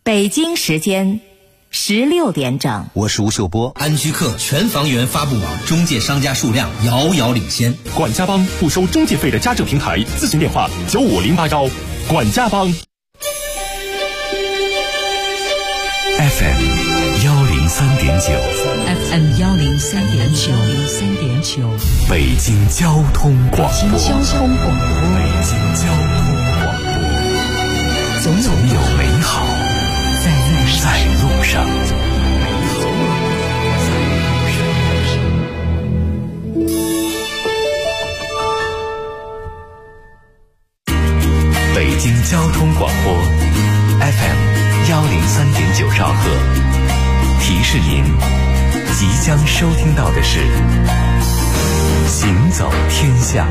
北京时间16点整。 我是吴秀波。 安居客全房源发布网中介商家数量遥遥领先。 管家帮不收中介费的家政平台，咨询电话95081。管家帮。 FM 103.9， 北京交通广播，总有美好在路上。北京交通广播 FM 103.9兆赫，提示您即将收听到的是行走天下。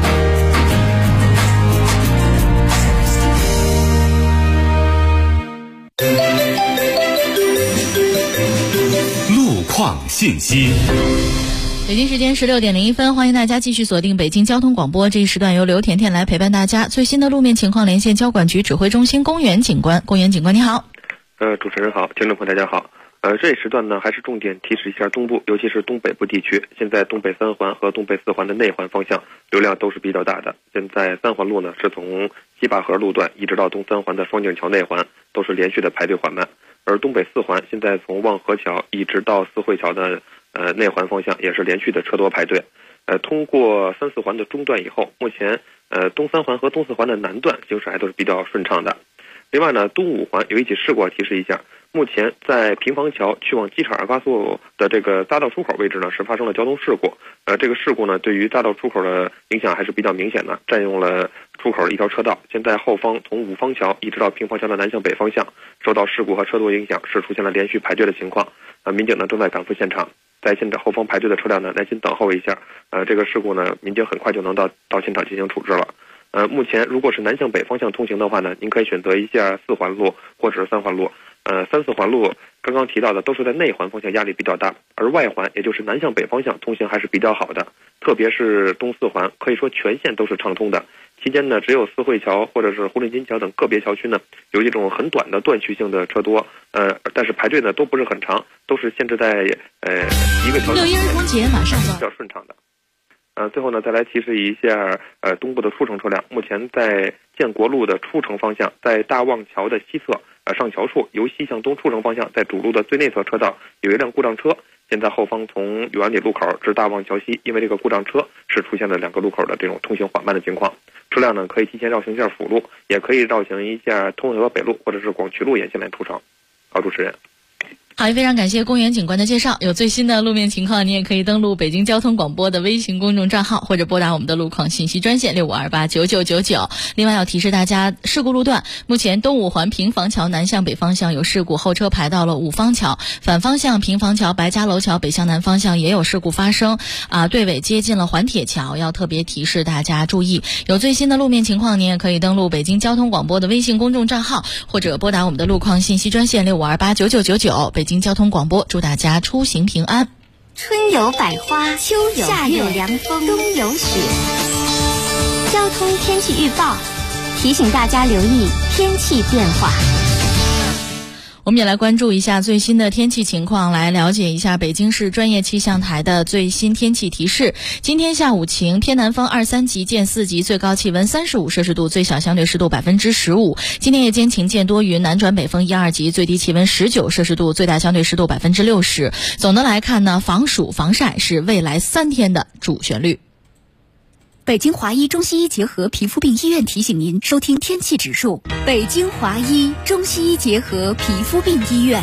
路况信息。 北京时间16点01分，欢迎大家继续锁定北京交通广播。这一时段由刘甜甜来陪伴大家。最新的路面情况连线交管局指挥中心公园警官。公园警官你好。 主持人好，听众朋友大家好。这一时段呢，还是重点提示一下东部，尤其是东北部地区。现在东北三环和东北四环的内环方向流量都是比较大的。现在三环路呢，是从西坝河路段一直到东三环的双井桥内环都是连续的排队缓慢，而东北四环现在从望河桥一直到四惠桥的内环方向也是连续的车多排队。通过三四环的中段以后，目前东三环和东四环的南段行驶还都是比较顺畅的。另外呢，东五环有一起事故提示一下，目前在平房桥去往机场二高速的这个匝道出口位置呢，是发生了交通事故。这个事故呢，对于匝道出口的影响还是比较明显的，占用了出口的一条车道。现在后方从五方桥一直到平房桥的南向北方向，受到事故和车多影响，是出现了连续排队的情况。民警呢正在赶赴现场，在现场后方排队的车辆呢，耐心等候一下。这个事故呢，民警很快就能到现场进行处置了。目前如果是南向北方向通行的话呢，您可以选择一下四环路或者是三环路。三四环路刚刚提到的都是在内环方向压力比较大，而外环也就是南向北方向通行还是比较好的，特别是东四环可以说全线都是畅通的。期间呢，只有四惠桥或者是胡林金桥等个别桥区呢有一种很短的断续性的车多，但是排队呢都不是很长，都是限制在一个桥 6一儿童节马上比较顺畅的。最后呢，再来提示一下东部的出城车辆。目前在建国路的出城方向，在大望桥的西侧上桥处，由西向东出城方向，在主路的最内侧车道有一辆故障车。现在后方从永安里路口至大望桥西，因为这个故障车是出现了2个路口的这种通行缓慢的情况。车辆呢可以提前绕行一下辅路，也可以绕行一下通河北路或者是广渠路沿线来出城。好，主持人。 好，也非常感谢公园警官的介绍。有最新的路面情况，你也可以登录北京交通广播的微信公众账号，或者拨打我们的路况信息专线65289999。另外要提示大家，事故路段目前东五环平房桥南向北方向有事故，后车排到了五方桥，反方向平房桥白家楼桥北向南方向也有事故发生队尾接近了环铁桥，要特别提示大家注意。有最新的路面情况，你也可以登录北京交通广播的微信公众账号，或者拨打我们的路况信息专线65289999。北京交通广播祝大家出行平安。 春有百花，秋有夏有凉风，冬有雪。交通天气预报提醒大家留意天气变化。 我们也来关注一下最新的天气情况，来了解一下北京市专业气象台的最新天气提示。今天下午晴，偏南风2、3级见4级，最高气温35摄氏度，最小相对湿度15%。今天夜间晴间多云，南转北风1、2级，最低气温19摄氏度，最大相对湿度60%。总的来看呢，防暑防晒是未来3天的主旋律。 北京华医中西医结合皮肤病医院提醒您收听天气指数。北京华医中西医结合皮肤病医院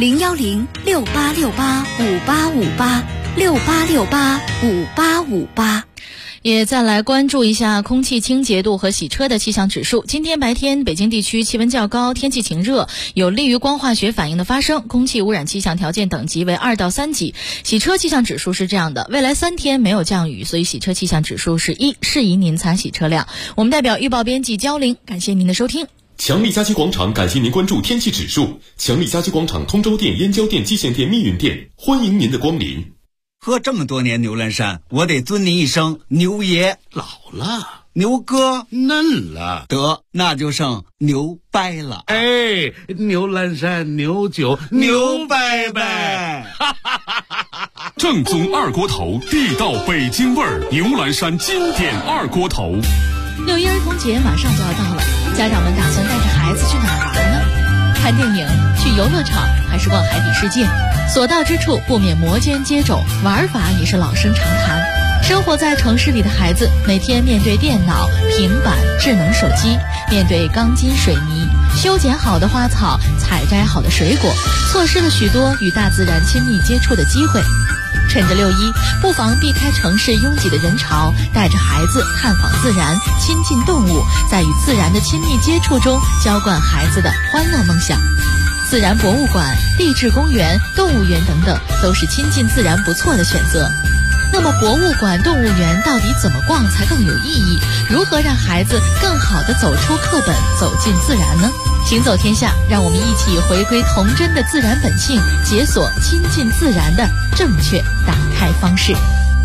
，0106868585858 也再来关注一下空气清洁度和洗车的气象指数。今天白天北京地区气温较高，天气晴热，有利于光化学反应的发生，空气污染气象条件等级为2到3级。洗车气象指数是这样的，未来3天没有降雨，所以洗车气象指数是1，适宜您擦洗车辆。我们代表预报编辑焦玲，感谢您的收听。 强力家居广场感谢您关注天气指数。强力家居广场通州店、燕郊店、蓟县店、密云店，欢迎您的光临。 喝这么多年牛栏山，我得尊您一声牛爷。 老了， 牛哥嫩了， 得那就剩牛掰了。 哎，牛栏山牛酒牛掰掰， 正宗二锅头，地道北京味儿，牛栏山经典二锅头。 6一儿童节马上就要到了，家长们打算带着孩子去哪儿玩呢？看电影、去游乐场，还是逛海底世界？所到之处不免摩肩接踵，玩法也是老生常谈。生活在城市里的孩子，每天面对电脑、平板、智能手机，面对钢筋水泥，修剪好的花草，采摘好的水果，错失了许多与大自然亲密接触的机会。趁着6一，不妨避开城市拥挤的人潮，带着孩子探访自然，亲近动物，在与自然的亲密接触中浇灌孩子的欢乐梦想。自然博物馆、地质公园、动物园等等，都是亲近自然不错的选择。那么博物馆、动物园到底怎么逛才更有意义？如何让孩子更好地走出课本，走进自然呢？行走天下，让我们一起回归童真的自然本性，解锁亲近自然的正确打开方式。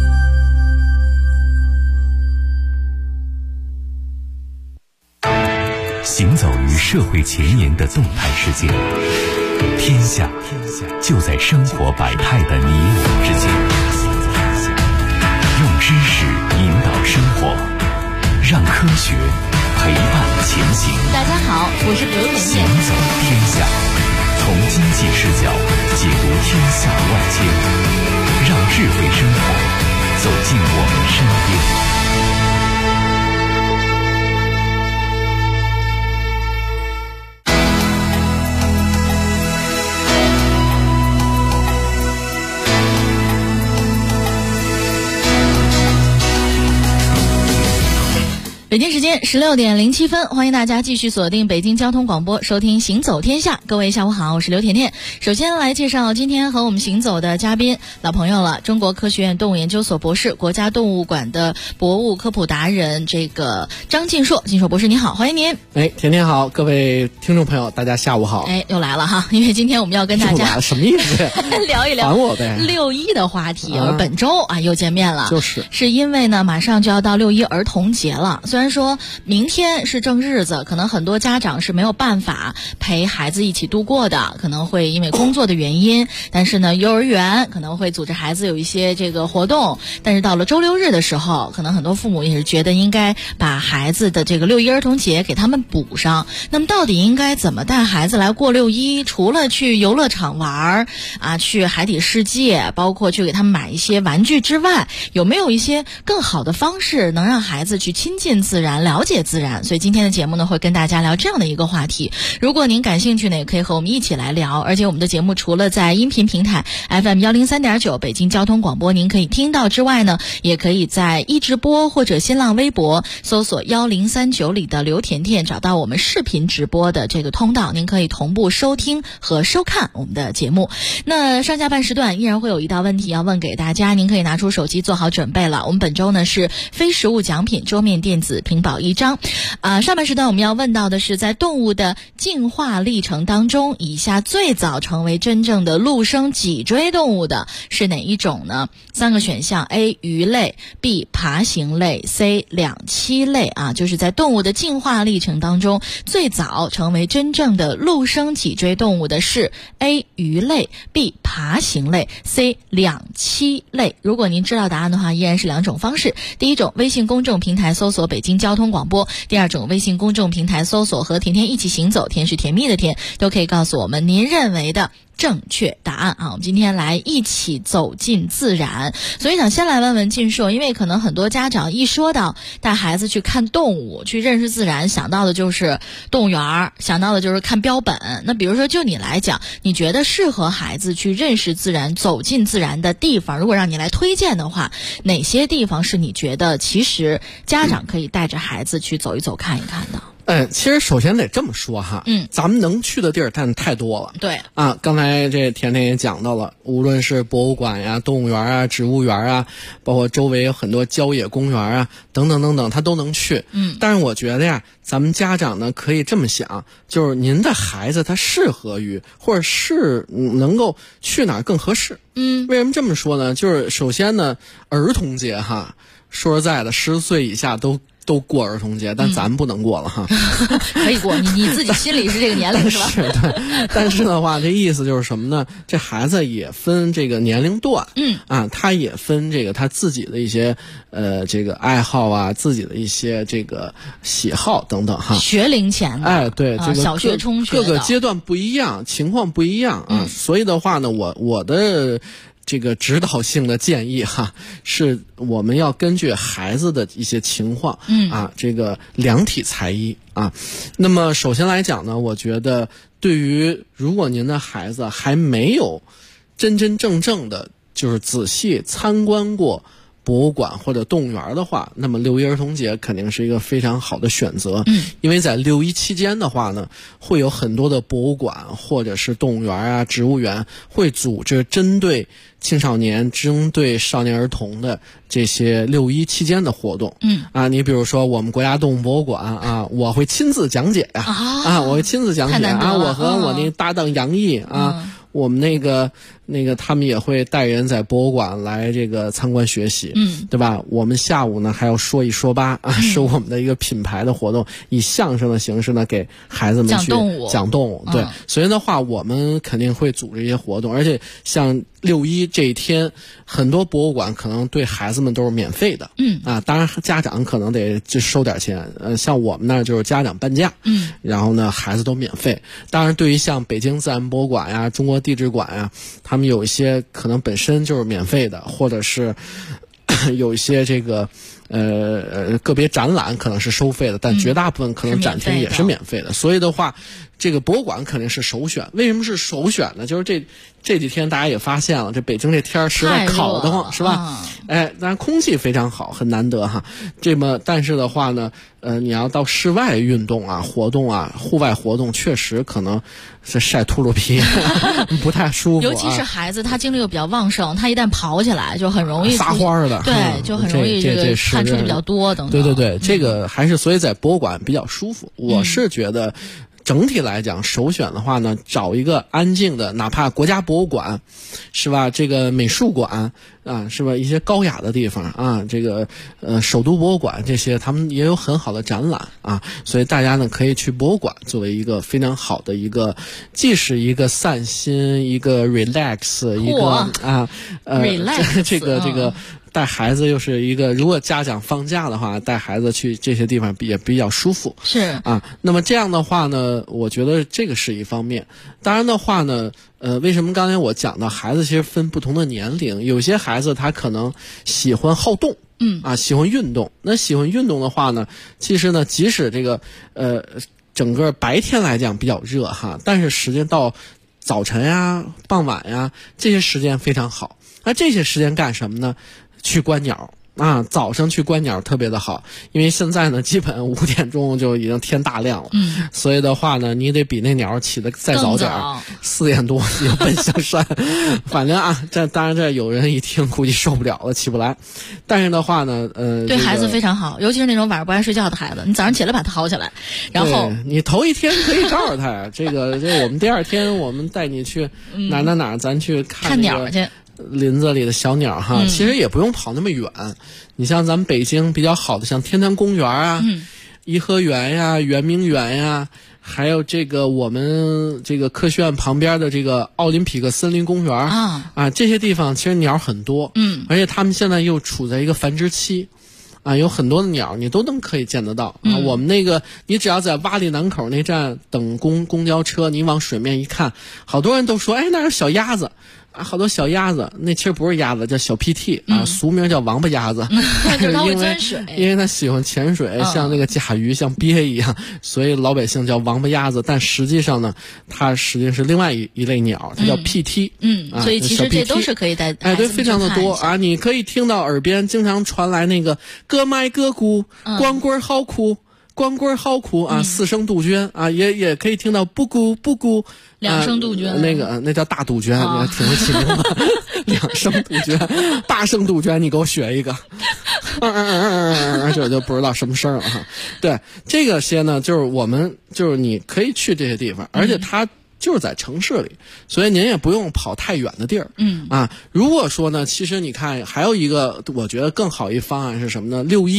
行走于社会前沿的动态世界，天下就在生活百态的你我之间。用知识引导生活，让科学陪伴前行。 大家好，我是刘甜甜。 行走天下，从经济视角解读天下万千，让智慧生活走进我们身边。 北京时间16点07分，欢迎大家继续锁定北京交通广播，收听行走天下。各位下午好，我是刘甜甜。首先来介绍今天和我们行走的嘉宾，老朋友了，中国科学院动物研究所博士，国家动物馆的博物科普达人，这个张晋硕。晋硕博士你好，欢迎您。 甜甜好，各位听众朋友大家下午好。 又来了哈，因为今天我们要跟大家什么意思聊一聊6一的话题，而本周又见面了，是因为呢马上就要到6一儿童节了。虽然说明天是正日子，可能很多家长是没有办法陪孩子一起度过的，可能会因为工作的原因，但是呢幼儿园可能会组织孩子有一些这个活动，但是到了周6日的时候，可能很多父母也是觉得应该把孩子的这个6一儿童节给他们补上。那么到底应该怎么带孩子来过6一？除了去游乐场玩去海底世界，包括去给他们买一些玩具之外，有没有一些更好的方式能让孩子去亲近自然，了解自然？所以今天的节目呢，会跟大家聊这样的一个话题。如果您感兴趣呢，也可以和我们一起来聊。而且我们的节目除了在音频平台 FM 103.9北京交通广播您可以听到之外呢，也可以在一直播或者新浪微博搜索1039里的刘甜甜，找到我们视频直播的这个通道，您可以同步收听和收看我们的节目。那上下半时段依然会有一道问题要问给大家，您可以拿出手机做好准备了。我们本周呢是非实物奖品桌面电子屏保1张。上半时段我们要问到的是，在动物的进化历程当中，以下最早成为真正的陆生脊椎动物的是哪一种呢？3个选项 ：A. 鱼类 B. 爬行类 C. 两栖类就是在动物的进化历程当中，最早成为真正的陆生脊椎动物的是 A. 鱼类 B. 爬行类 C. 两栖类。如果您知道答案的话，依然是2种方式。第一种，微信公众平台搜索北京交通广播；第二种，微信公众平台搜索和甜甜一起行走，甜是甜蜜的甜，都可以告诉我们您认为的正确答案我们今天来一起走进自然。所以想先来问问晋硕，因为可能很多家长一说到带孩子去看动物，去认识自然，想到的就是动物园，想到的就是看标本。那比如说就你来讲，你觉得适合孩子去认识自然、走进自然的地方，如果让你来推荐的话，哪些地方是你觉得其实家长可以带着孩子去走一走、看一看的？ 其实首先得这么说哈，咱们能去的地儿但太多了。 对刚才这甜甜也讲到了，无论是博物馆呀、动物园植物园包括周围有很多郊野公园等等等等，他都能去。但是我觉得呀，咱们家长呢可以这么想，就是您的孩子他适合于或者是能够去哪儿更合适。为什么这么说呢？就是首先呢，儿童节说实在的，10岁以下都都过儿童节，但咱不能过了哈。 可以过，你自己心里是这个年龄是吧？ 是对，但是的话，这意思就是什么呢？这孩子也分这个年龄段，他也分这个他自己的一些这个爱好啊，自己的一些这个喜好等等哈。 学龄前的， 对，这个小学、中学各个阶段不一样，情况不一样啊，所以的话呢，我的这个指导性的建议哈，是我们要根据孩子的一些情况，这个量体裁衣啊。那么首先来讲呢，我觉得对于如果您的孩子还没有真真正正的就是仔细参观过博物馆或者动物园的话，那么6·1儿童节肯定是一个非常好的选择。因为在6·1期间的话呢，会有很多的博物馆或者是动物园啊、植物园会组织针对青少年、针对少年儿童的这些6·1期间的活动。你比如说我们国家动物博物馆啊，我会亲自讲解呀，我会亲自讲解啊，我和我那搭档杨毅啊。我们那个他们也会带人在博物馆来这个参观学习，对吧？我们下午呢还要说一说吧啊，是我们的一个品牌的活动，以相声的形式呢给孩子们去讲动物，对，所以的话我们肯定会组织一些活动，而且像6·1这一天，很多博物馆可能对孩子们都是免费的，当然家长可能得就收点钱，像我们那就是家长半价，然后呢孩子都免费。当然，对于像北京自然博物馆呀、中国地质馆呀，他们有一些可能本身就是免费的，或者是有一些这个个别展览可能是收费的，但绝大部分可能展厅也是免费的。所以的话，这个博物馆肯定是首选。为什么是首选呢？就是这几天大家也发现了，这北京这天实在烤得慌，是吧？当然空气非常好，很难得哈。但是的话呢，你要到室外运动啊、活动啊、户外活动，确实可能是晒秃噜皮，不太舒服。 尤其是孩子，他精力又比较旺盛，他一旦跑起来就很容易撒欢的， 对，就很容易这个汗出的比较多等等。 对，这个还是所以在博物馆比较舒服。我是觉得整体来讲，首选的话呢，找一个安静的，哪怕国家博物馆，是吧？这个美术馆啊，是吧？一些高雅的地方啊，这个首都博物馆这些，他们也有很好的展览啊，所以大家呢可以去博物馆作为一个非常好的一个，既是一个散心，一个 relax， 一个 relax 这个。带孩子又是一个，如果家长放假的话，带孩子去这些地方也比较舒服。 是啊，那么这样的话呢，我觉得这个是一方面。当然的话呢，为什么刚才我讲到孩子其实分不同的年龄，有些孩子他可能喜欢好动，喜欢运动。那喜欢运动的话呢，其实呢，即使这个整个白天来讲比较热哈，但是时间到早晨呀、傍晚呀这些时间非常好。那这些时间干什么呢？去观鸟啊，早上去观鸟特别的好，因为现在呢，基本5点钟就已经天大亮了，所以的话呢，你得比那鸟起得再早点，4点多你就奔香山。反正啊，当然这有人一听估计受不了了，起不来。但是的话呢， 对孩子非常好，尤其是那种晚上不爱睡觉的孩子，你早上起来把他薅起来，然后你头一天可以告诉他呀，这我们第二天我们带你去哪，咱去看鸟去。 林子里的小鸟哈，其实也不用跑那么远。你像咱们北京比较好的，像天坛公园啊、颐和园呀、圆明园呀，还有这个我们这个科学院旁边的这个奥林匹克森林公园啊，这些地方其实鸟很多，而且他们现在又处在一个繁殖期。有很多的鸟你都可以见得到啊。我们那个你只要在洼里南口那站等公交车，你往水面一看，好多人都说那有小鸭子啊，好多小鸭子，那其实不是鸭子，叫小 PT 啊，俗名叫王八鸭子。 就是它会钻水， 因为它喜欢潜水，像那个甲鱼，像鳖一样，所以老百姓叫王八鸭子。但实际上呢，它实际是另外一类鸟，它叫 PT。 所以其实这都是可以带孩子对，非常的多啊！你可以听到耳边经常传来那个咯麦咯咕，光棍好哭。光棍好哭啊，4声杜鹃啊，也可以听到布谷布谷 2声杜鹃， 那叫大杜鹃，你还挺会起名字。2声杜鹃，8声杜鹃，你给我学一个。这就不知道什么声了哈。对，这个些呢，就是你可以去这些地方，而且它就是在城市里，所以您也不用跑太远的地儿。如果说呢，其实你看还有一个我觉得更好一方案是什么呢？6·1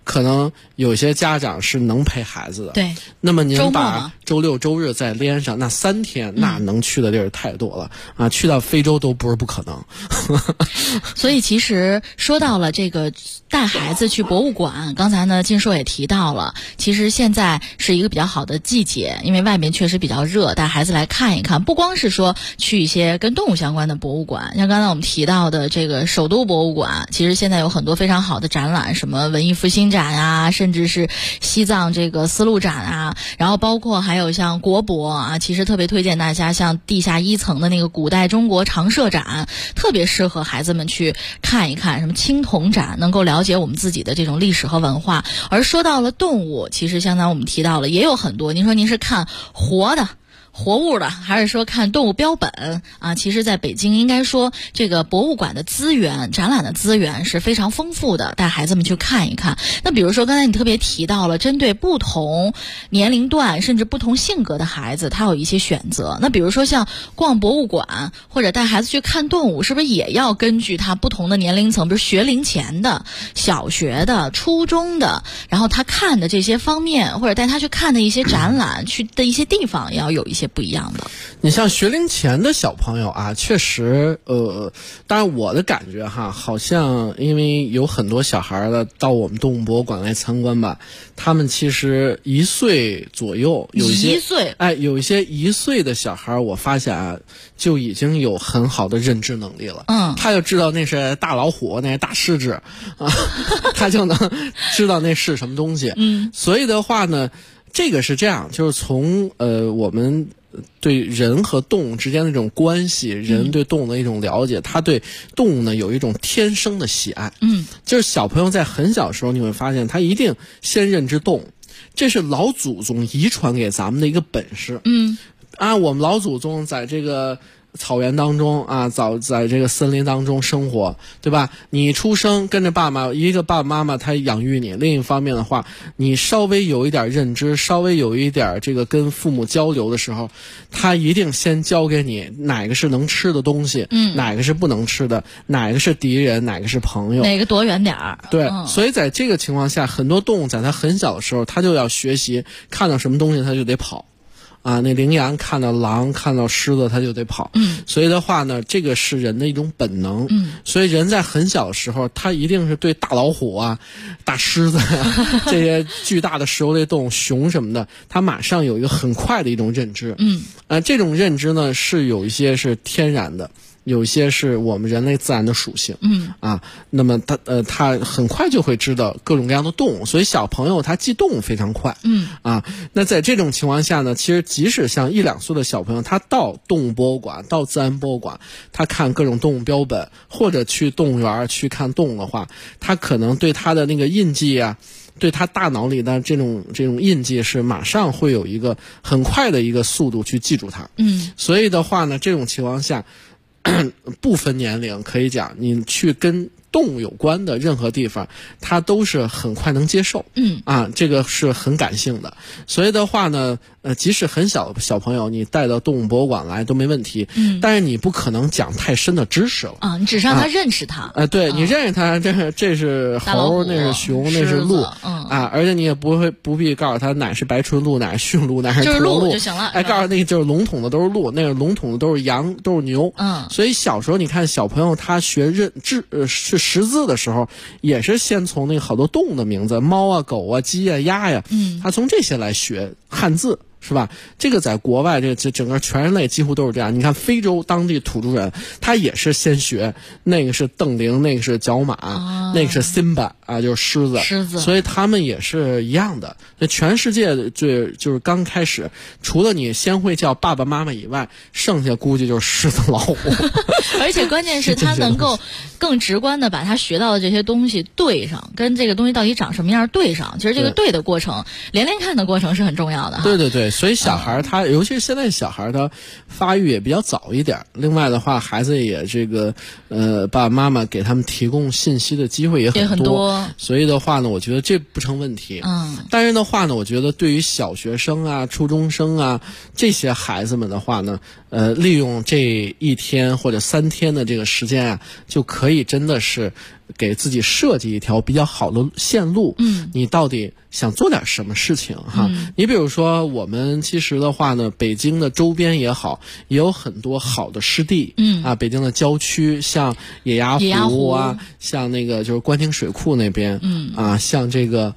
可能有些家长是能陪孩子的。 对， 那么您把周六周日再连上，那3天，那能去的地儿太多了啊！去到非洲都不是不可能。 所以其实说到了这个带孩子去博物馆，刚才呢金硕也提到了，其实现在是一个比较好的季节，因为外面确实比较热，带孩子来看一看，不光是说去一些跟动物相关的博物馆，像刚才我们提到的这个首都博物馆，其实现在有很多非常好的展览，什么文艺复兴展啊，甚至是西藏这个丝路展啊，然后包括还有像国博啊，其实特别推荐大家像地下1层的那个古代中国常设展，特别适合孩子们去看一看，什么青铜展，能够了解我们自己的这种历史和文化。而说到了动物，其实相当我们提到了也有很多，您说您是看活的活物的，还是说看动物标本啊？其实在北京应该说这个博物馆的资源、展览的资源是非常丰富的，带孩子们去看一看。那比如说刚才你特别提到了针对不同年龄段甚至不同性格的孩子，他有一些选择。那比如说像逛博物馆或者带孩子去看动物，是不是也要根据他不同的年龄层，比如学龄前的、小学的、初中的，然后他看的这些方面，或者带他去看的一些展览、去的一些地方，也要有一些不一样的。 你像学龄前的小朋友啊，确实当然我的感觉哈，好像因为有很多小孩的到我们动物博物馆来参观吧，他们其实1岁左右，有一些有一些1岁的小孩，我发现啊就已经有很好的认知能力了。他就知道那是大老虎，那是大狮子啊，他就能知道那是什么东西。所以的话呢，这个是这样，就是从我们对人和动物之间的这种关系，人对动物的一种了解，他对动物呢有一种天生的喜爱。就是小朋友在很小时候，你会发现他一定先认知动物，这是老祖宗遗传给咱们的一个本事。我们老祖宗在这个草原当中啊，早在这个森林当中生活，对吧？你出生跟着爸妈，一个爸爸妈妈他养育你，另一方面的话，你稍微有一点认知，稍微有一点这个跟父母交流的时候，他一定先教给你哪个是能吃的东西，哪个是不能吃的，哪个是敌人，哪个是朋友， 哪个躲远点儿。 对，所以在这个情况下，很多动物在它很小的时候，它就要学习，看到什么东西它就得跑。那羚羊看到狼看到狮子它就得跑。所以的话呢，这个是人的一种本能。所以人在很小的时候，他一定是对大老虎啊、大狮子啊这些巨大的食肉类动物、熊什么的，他马上有一个很快的一种认知。这种认知呢是有一些是天然的，有些是我们人类自然的属性。那么他很快就会知道各种各样的动物，所以小朋友他记动物非常快。那在这种情况下呢，其实即使像1、2岁的小朋友，他到动物博物馆、到自然博物馆，他看各种动物标本，或者去动物园去看动物的话，他可能对他的那个印记啊，对他大脑里的这种印记是马上会有一个很快的一个速度去记住它。所以的话呢，这种情况下不分年龄，可以讲你去跟动物有关的任何地方，它都是很快能接受。这个是很感性的。所以的话呢，即使很小的小朋友，你带到动物博物馆来都没问题。但是你不可能讲太深的知识了。 你只是让他认识它。 对，你认识它，这是猴，那是熊，那是鹿。而且你也不必告诉他哪是白唇鹿，哪是驯鹿，哪是驼鹿就行了。 告诉那个就是笼统的都是鹿，那个笼统的都是羊，都是牛。所以小时候你看小朋友他学是识字的时候，也是先从那个好多动物的名字，猫啊、狗啊、鸡啊、鸭呀，他从这些来学汉字。是吧？这个在国外，这整个全人类几乎都是这样。你看非洲当地土著人，他也是先学那个是瞪羚，那个是角马，那个是辛巴啊，就是狮子。所以他们也是一样的。那全世界就是刚开始，除了你先会叫爸爸妈妈以外，剩下估计就是狮子、老虎。 而且关键是他能够更直观的把他学到的这些东西对上，跟这个东西到底长什么样对上。其实这个对的过程，连看的过程是很重要的。 对。所以小孩他，尤其是现在小孩他发育也比较早一点。另外的话，孩子也这个爸爸妈妈给他们提供信息的机会也很多。所以的话呢，我觉得这不成问题。但是的话呢，我觉得对于小学生啊、初中生啊这些孩子们的话呢，利用这1天或者3天的这个时间啊，就可以真的是给自己设计一条比较好的线路。你到底想做点什么事情哈？你比如说，我们其实的话呢，北京的周边也好，也有很多好的湿地。北京的郊区，像野鸭湖啊，像那个就是官厅水库那边，像这个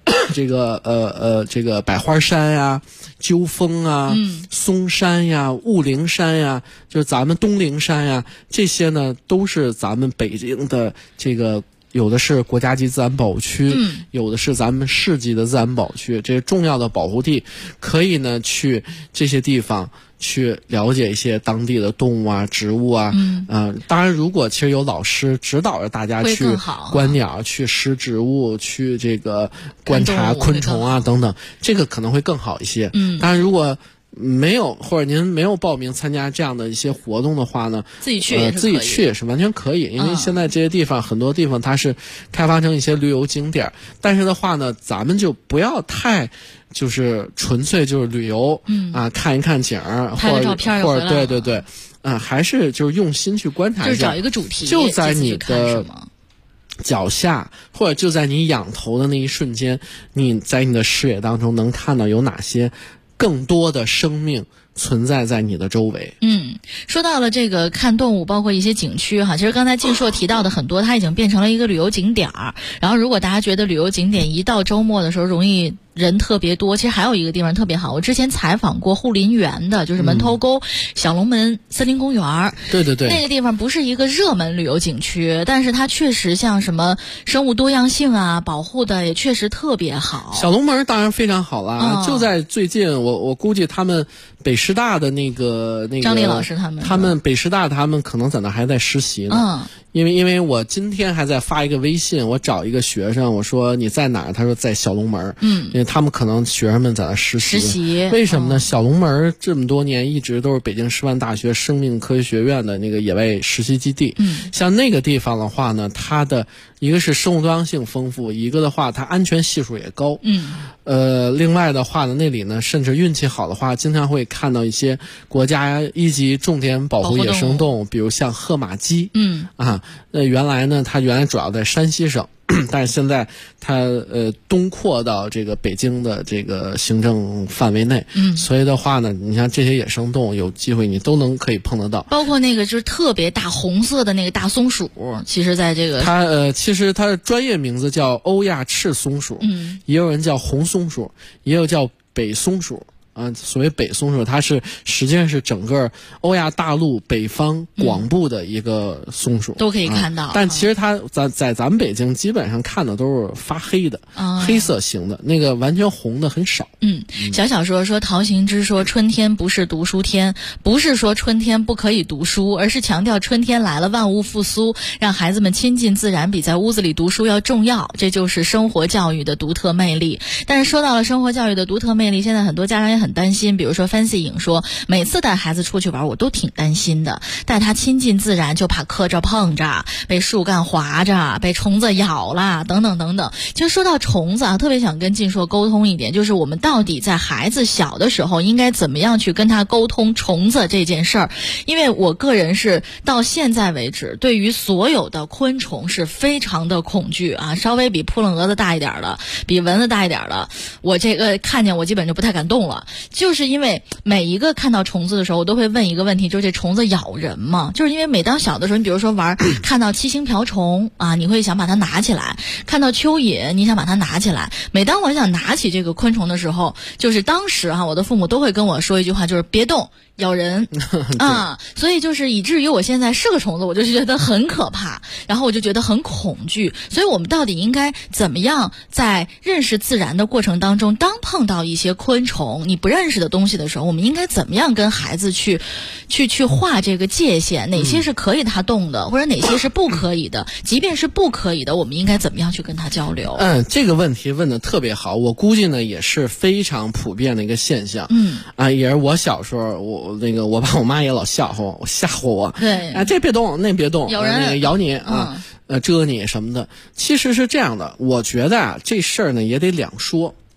百花山呀、鸠峰啊、嵩山呀、雾灵山呀，就是咱们东陵山呀，这些呢都是咱们北京的这个。有的是国家级自然保护区，有的是咱们市级的自然保护区，这些重要的保护地，可以呢去这些地方去了解一些当地的动物啊、植物啊。当然，如果其实有老师指导着大家去观鸟、去识植物、去这个观察昆虫啊等等，这个可能会更好一些。当然，如果没有，或者您没有报名参加这样的一些活动的话呢， 自己去也是完全可以，因为现在这些地方很多地方它是开发成一些旅游景点，但是的话呢，咱们就不要太就是纯粹就是旅游，看一看景儿， 拍个照片或者对，还是就是用心去观察一下， 就是找一个主题， 就在你的脚下，或者就在你仰头的那一瞬间，你在你的视野当中能看到有哪些更多的生命存在在你的周围。 说到了这个看动物，包括一些景区哈，其实刚才靳硕提到的很多，它已经变成了一个旅游景点儿。然后如果大家觉得旅游景点一到周末的时候容易人特别多，其实还有一个地方特别好，我之前采访过护林园的，就是门头沟小龙门森林公园。 对， 那个地方不是一个热门旅游景区，但是它确实像什么生物多样性啊，保护的也确实特别好。 小龙门当然非常好啦，就在最近，我估计他们北师大的那个张丽老师他们北师大他们可能在那还在实习呢。因为我今天还在发一个微信，我找一个学生，我说你在哪儿？他说在小龙门。因为他们可能学生们在那实习。为什么呢？小龙门这么多年一直都是北京师范大学生命科学学院的那个野外实习基地。像那个地方的话呢，它的一个是生物多样性丰富，一个的话它安全系数也高。另外的话呢，那里呢甚至运气好的话，经常会看到一些国家1级重点保护野生动物，比如像褐马鸡。原来呢，它原来主要在山西省。但是现在它东扩到这个北京的这个行政范围内，所以的话呢，你像这些野生动物，有机会你都可以碰得到， 包括那个就是特别大红色的那个大松鼠，其实在这个其实它的专业名字叫欧亚赤松鼠，也有人叫红松鼠，也有叫北松鼠。所谓北松鼠，它实际上是整个欧亚大陆北方广部的一个松鼠， 都可以看到。 但其实它在咱们北京基本上看的都是发黑的，黑色型的，那个完全红的很少。 小说陶行知说，春天不是读书天，不是说春天不可以读书，而是强调春天来了，万物复苏，让孩子们亲近自然比在屋子里读书要重要，这就是生活教育的独特魅力。但是说到了生活教育的独特魅力，现在很多家长也很担心，比如说 Fancy 影说，每次带孩子出去玩我都挺担心的，带他亲近自然就怕磕着碰着，被树干划着，被虫子咬了等等等等。其实说到虫子特别想跟靳硕沟通一点，就是我们到底在孩子小的时候应该怎么样去跟他沟通虫子这件事儿。因为我个人是到现在为止对于所有的昆虫是非常的恐惧稍微比扑棱蛾子大一点的，比蚊子大一点的，我这个看见我基本就不太敢动了。就是因为每一个看到虫子的时候，我都会问一个问题，就是这虫子咬人吗？就是因为每当小的时候，你比如说看到七星瓢虫你会想把它拿起来，看到蚯蚓你想把它拿起来。每当我想拿起这个昆虫的时候，就是当时我的父母都会跟我说一句话，就是别动，咬人所以就是以至于我现在是个虫子，我就觉得很可怕，然后我就觉得很恐惧。所以我们到底应该怎么样在认识自然的过程当中，当碰到一些昆虫你不认识的东西的时候，我们应该怎么样跟孩子去划这个界限，哪些是可以他动的，或者哪些是不可以的，即便是不可以的，我们应该怎么样去跟他交流。 这个问题问得特别好，我估计呢也是非常普遍的一个现象。也是我小时候我爸我妈也老吓唬我， 对， 这别动那别动， 咬人咬你蛰你什么的。其实是这样的，我觉得这事儿呢也得两说。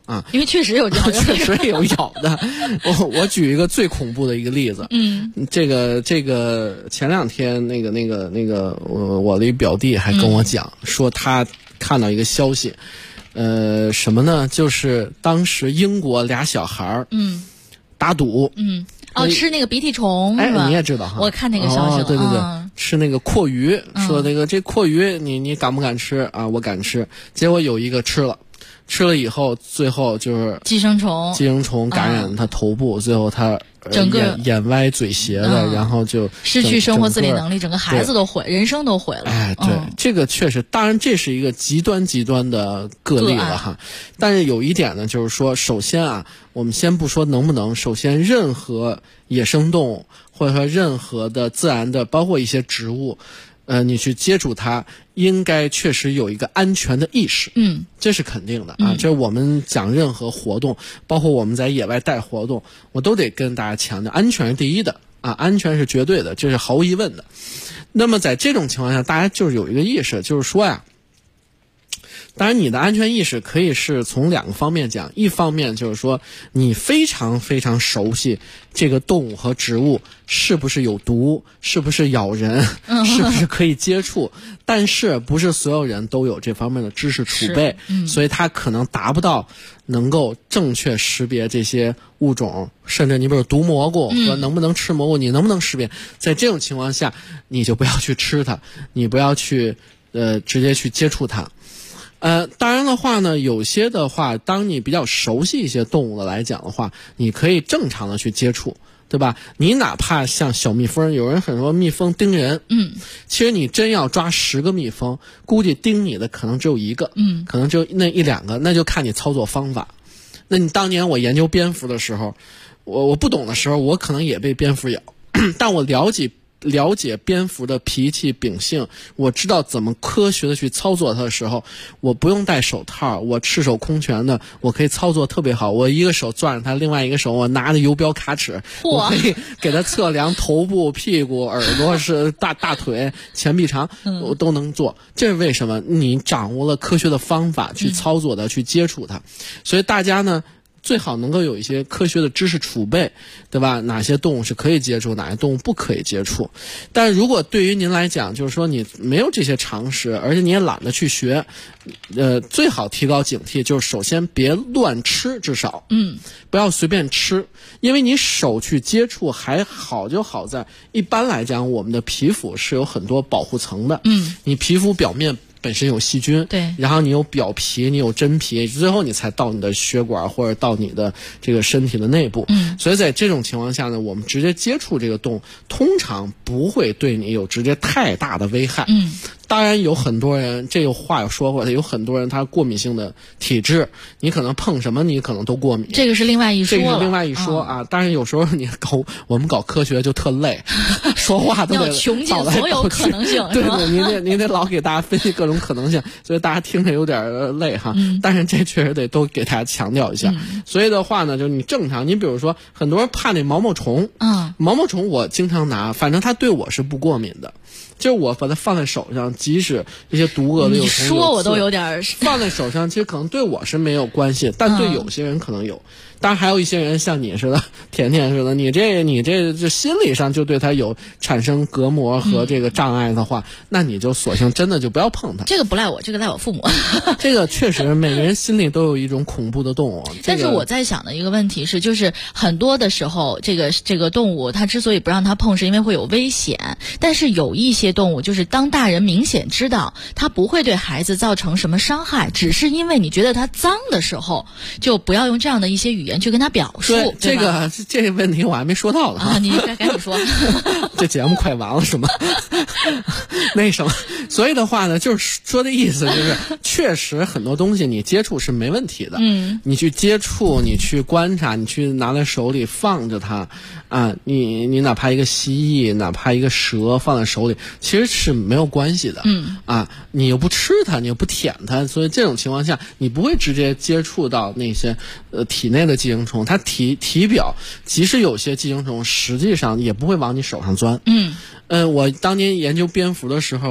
啊， 因为确实有咬的， 确实有咬的。我举一个最恐怖的一个例子，这个前2天我的一表弟还跟我讲，说他看到一个消息，什么呢？就是当时英国俩小孩打赌， 吃那个鼻涕虫是吧？ 你也知道哈？ 我看那个消息了， 对，吃那个阔鱼，说那个这阔鱼你敢不敢吃啊？我敢吃，结果有一个吃了以后，最后就是寄生虫感染他头部，最后他整个眼歪嘴斜的，然后就失去生活自理能力，整个孩子都毁，人生都毁了。 哎，对，这个确实，当然这是一个极端的个例了哈。但是有一点呢，就是说，首先啊，我们先不说能不能，首先任何野生动物或者说任何的自然的，包括一些植物，你去接触它，应该确实有一个安全的意识，这是肯定的啊。这我们讲任何活动，包括我们在野外带活动，我都得跟大家强调，安全是第一的啊，安全是绝对的，这是毫无疑问的。那么在这种情况下，大家就是有一个意识，就是说呀，当然你的安全意识可以是从2个方面讲，一方面就是说你非常非常熟悉这个动物和植物是不是有毒，是不是咬人，是不是可以接触，但是不是所有人都有这方面的知识储备，所以他可能达不到能够正确识别这些物种，甚至你比如毒蘑菇和能不能吃蘑菇，你能不能识别，在这种情况下你就不要去吃它，你不要去直接去接触它。当然的话呢，有些的话，当你比较熟悉一些动物的来讲的话，你可以正常的去接触，对吧？你哪怕像小蜜蜂，有人很说蜜蜂叮人，其实你真要抓10个蜜蜂，估计叮你的可能只有1个，可能只有那1-2个，那就看你操作方法。那你当年我研究蝙蝠的时候，我不懂的时候，我可能也被蝙蝠咬，但我了解蝙蝠的脾气秉性，我知道怎么科学的去操作它的时候，我不用戴手套，我赤手空拳的，我可以操作特别好。我一个手攥着它，另外一个手我拿着游标卡尺，我可以给它测量头部、屁股、耳朵是大腿、前臂长，我都能做。这是为什么？你掌握了科学的方法去操作它，去接触它。所以大家呢，最好能够有一些科学的知识储备，对吧？哪些动物是可以接触，哪些动物不可以接触。但如果对于您来讲，就是说你没有这些常识，而且你也懒得去学，最好提高警惕，就是首先别乱吃，至少不要随便吃，因为你手去接触还好，就好在一般来讲，我们的皮肤是有很多保护层的，你皮肤表面本身有细菌， 对， 然后你有表皮，你有真皮，最后你才到你的血管或者到你的这个身体的内部。所以在这种情况下呢，我们直接接触这个动物，通常不会对你有直接太大的危害。当然有很多人，这个话有说过的，有很多人他过敏性的体质，你可能碰什么你可能都过敏， 这个是另外一说了， 这个是另外一说啊。当然有时候我们搞科学就特累，说话都得要穷尽所有可能性， 对对，您得老给大家分析各种可能性，所以大家听着有点累哈。但是这确实得都给大家强调一下。所以的话呢，就是你正常，你比如说很多人怕那毛毛虫，毛毛虫我经常拿，反正它对我是不过敏的。就是我把它放在手上，即使这些毒蛾的有虫你说我都有点放在手上，其实可能对我是没有关系，但对有些人可能有。当然还有一些人像你似的，甜甜似的，你这心理上就对他有产生隔膜和这个障碍的话，那你就索性真的就不要碰它。 这个不赖我，这个赖我父母。 这个确实每个人心里都有一种恐怖的动物。 但是我在想的一个问题是，就是很多的时候，这个动物它之所以不让它碰，是因为会有危险。但是有一些动物，就是当大人明显知道它不会对孩子造成什么伤害，只是因为你觉得它脏的时候，就不要用这样的一些语言去跟他表述。 对，这个问题我还没说到呢啊，你赶紧说。 这节目快完了是吗？那什么，所以的话呢，就是说的意思就是，确实很多东西你接触是没问题的。你去接触，你去观察，你去拿在手里放着它啊，你哪怕一个蜥蜴，哪怕一个蛇放在手里，其实是没有关系的。你又不吃它，你又不舔它，所以这种情况下，你不会直接接触到那些体内的寄生虫。它体表即使有些寄生虫，实际上也不会往你手上钻。我当年研究蝙蝠的时候，我印象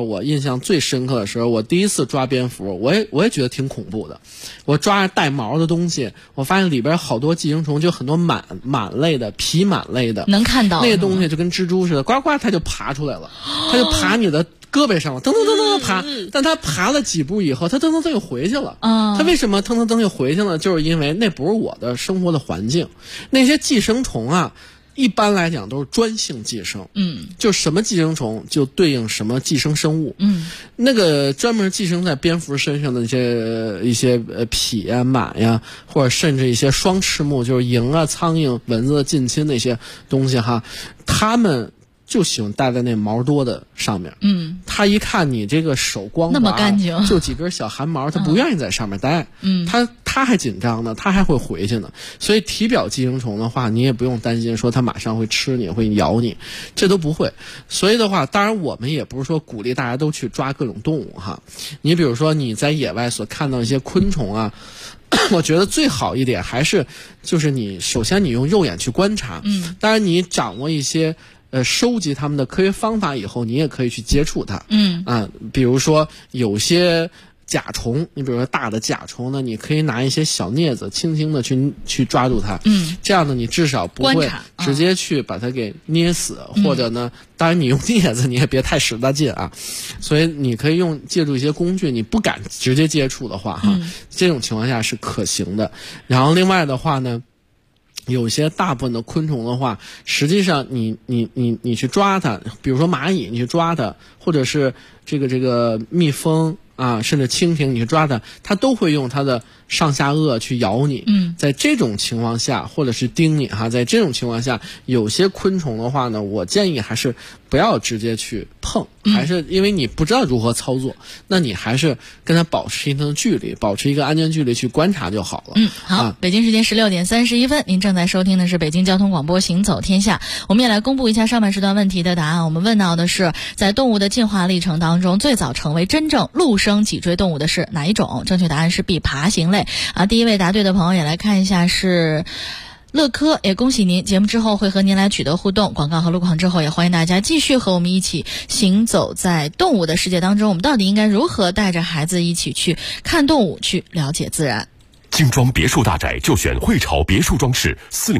象最深刻的时候，我第一次抓蝙蝠，我也觉得挺恐怖的。我抓着带毛的东西，我发现里边好多寄生虫，就很多螨类的、皮螨类的， 能看到那个东西就跟蜘蛛似的，呱呱它就爬出来了，它就爬你的胳膊上了，噔噔噔噔爬。但它爬了几步以后，它噔噔噔又回去了。它为什么噔噔噔又回去了？就是因为那不是我的生活的环境。那些寄生虫啊，一般来讲都是专性寄生，就什么寄生虫就对应什么寄生生物，那个专门寄生在蝙蝠身上的一些匹呀、螨呀，或者甚至一些双翅目，就是蝇啊、苍蝇、蚊子近亲那些东西哈，它们就喜欢待在那毛多的上面。他一看你这个手光滑， 那么干净， 就几根小汗毛，他不愿意在上面待。他还紧张呢，他还会回去呢。所以体表寄生虫的话，你也不用担心说它马上会吃你、会咬你，这都不会。所以的话，当然我们也不是说鼓励大家都去抓各种动物哈。你比如说你在野外所看到一些昆虫啊，我觉得最好一点还是就是你首先你用肉眼去观察，当然你掌握一些收集他们的科学方法以后，你也可以去接触它。比如说有些甲虫，你比如说大的甲虫呢，你可以拿一些小镊子轻轻的去抓住它。这样呢，你至少不会直接去把它给捏死，或者呢，当然你用镊子你也别太使大劲啊。所以你可以借助一些工具，你不敢直接接触的话哈，这种情况下是可行的。然后另外的话呢，有些大部分的昆虫的话，实际上你去抓它，比如说蚂蚁，你去抓它，或者是这个蜜蜂啊，甚至蜻蜓，你去抓它，它都会用它的上下颚去咬你。在这种情况下，或者是叮你哈，在这种情况下，有些昆虫的话呢，我建议还是不要直接去碰，还是因为你不知道如何操作，那你还是跟它保持一定的距离，保持一个安全距离去观察就好了。 好，北京时间16点31分，您正在收听的是北京交通广播《行走天下》。我们也来公布一下上半时段问题的答案。我们问到的是，在动物的进化历程当中，最早成为真正陆生脊椎动物的是哪一种？正确答案是 B， 爬行类。第一位答对的朋友也来看一下是乐科，也恭喜您。节目之后会和您来取得互动，广告和路况之后，也欢迎大家继续和我们一起行走在动物的世界当中。我们到底应该如何带着孩子一起去看动物，去了解自然？ 精装别墅大宅就选汇潮别墅装饰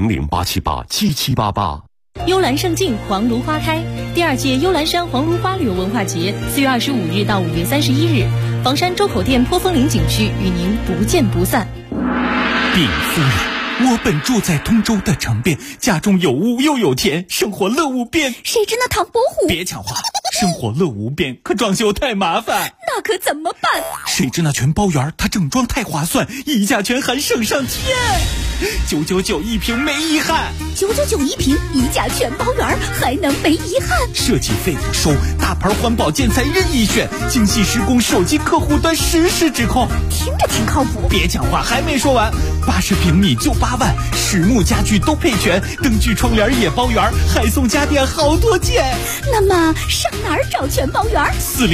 ，400-878-7788。 幽兰胜境，黄芦花开。第2届幽兰山黄芦花旅游文化节4月25日到5月31日，房山周口店坡峰岭景区与您不见不散。 禀夫人，我本住在通州的城边，家中有屋又有田，生活乐无边。 谁知那唐伯虎？ 别抢话，生活乐无边，可装修太麻烦。 那可怎么办？ 谁知那全包园，它整装太划算，溢价权还省上天。999一平没遗憾 ，999一平，溢价全包圆，还能没遗憾？ 设计费不收，大牌环保建材任意选，精细施工，手机客户端实时指控， 听着挺靠谱。 别讲话，还没说完，80平米就8万，实木家具都配全，灯具窗帘也包圆，还送家电好多件。 那么上哪儿找全包圆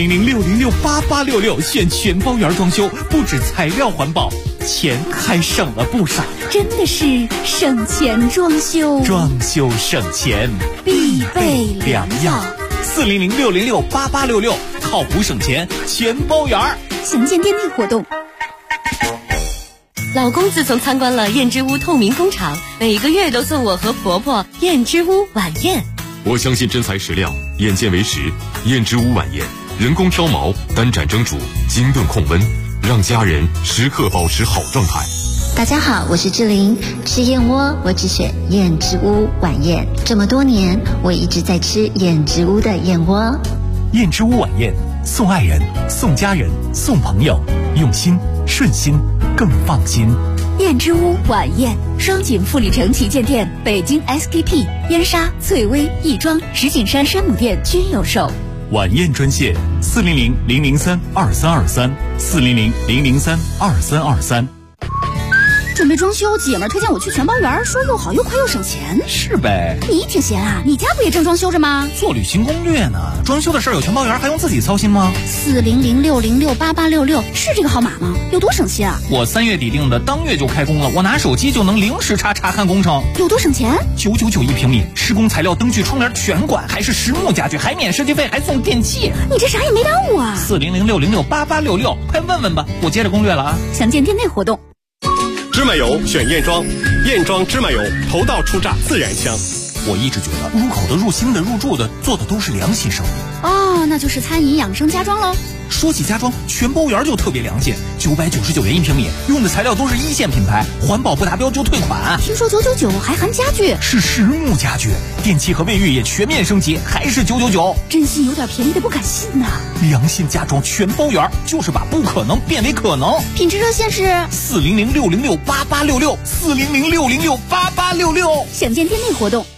？400-606-8866，选全包圆装修，不止材料环保，钱还省了不少。 真的是省钱装修， 装修省钱必备良药。 400-606-8866，靠谱省钱全包圆。 详见店内活动。 老公自从参观了燕之屋透明工厂，每个月都送我和婆婆燕之屋晚宴。 我相信真材实料，眼见为实。燕之屋晚宴，人工挑毛，单盏蒸煮，精炖控温，让家人时刻保持好状态。 大家好，我是志玲，吃燕窝我只选燕之屋晚宴。这么多年，我一直在吃燕之屋的燕窝。 燕之屋晚宴，送爱人，送家人，送朋友，用心顺心更放心。 燕之屋晚宴，双井富力城旗舰店、北京 SKP、燕莎、翠微、亦庄、石景山山姆店均有售。 晚宴专线400-003-2323，400-003-2323。 准备装修，姐们儿推荐我去全包园，说又好又快又省钱。 是呗。 你挺闲啊，你家不也正装修着吗？ 做旅行攻略呢，装修的事儿有全包园还用自己操心吗 ？400606886是这个号码吗？有多省心啊？ 我3月底定的，当月就开工了，我拿手机就能零时查看工程。 有多省钱 ？999一平米，施工材料、灯具、窗帘全管，还是实木家具，还免设计费，还送电器。 你这啥也没耽误啊 ！400606886，快问问吧，我接着攻略了啊！ 详见店内活动。 芝麻油选燕庄，燕庄芝麻油头道出榨自然香。 我一直觉得入口的、入心的、入住的做的都是良心生意。 哦，那就是餐饮养生家装喽。 说起家装，全包园就特别良心，999元一平米，用的材料都是1线品牌，环保不达标就退款。 听说999还含家具， 是实木家具，电器和卫浴也全面升级，还是999。 真心有点便宜的不敢信呐。 良心家装全包园，就是把不可能变为可能。 品质热线是 400606886，400606886， 详见店内活动。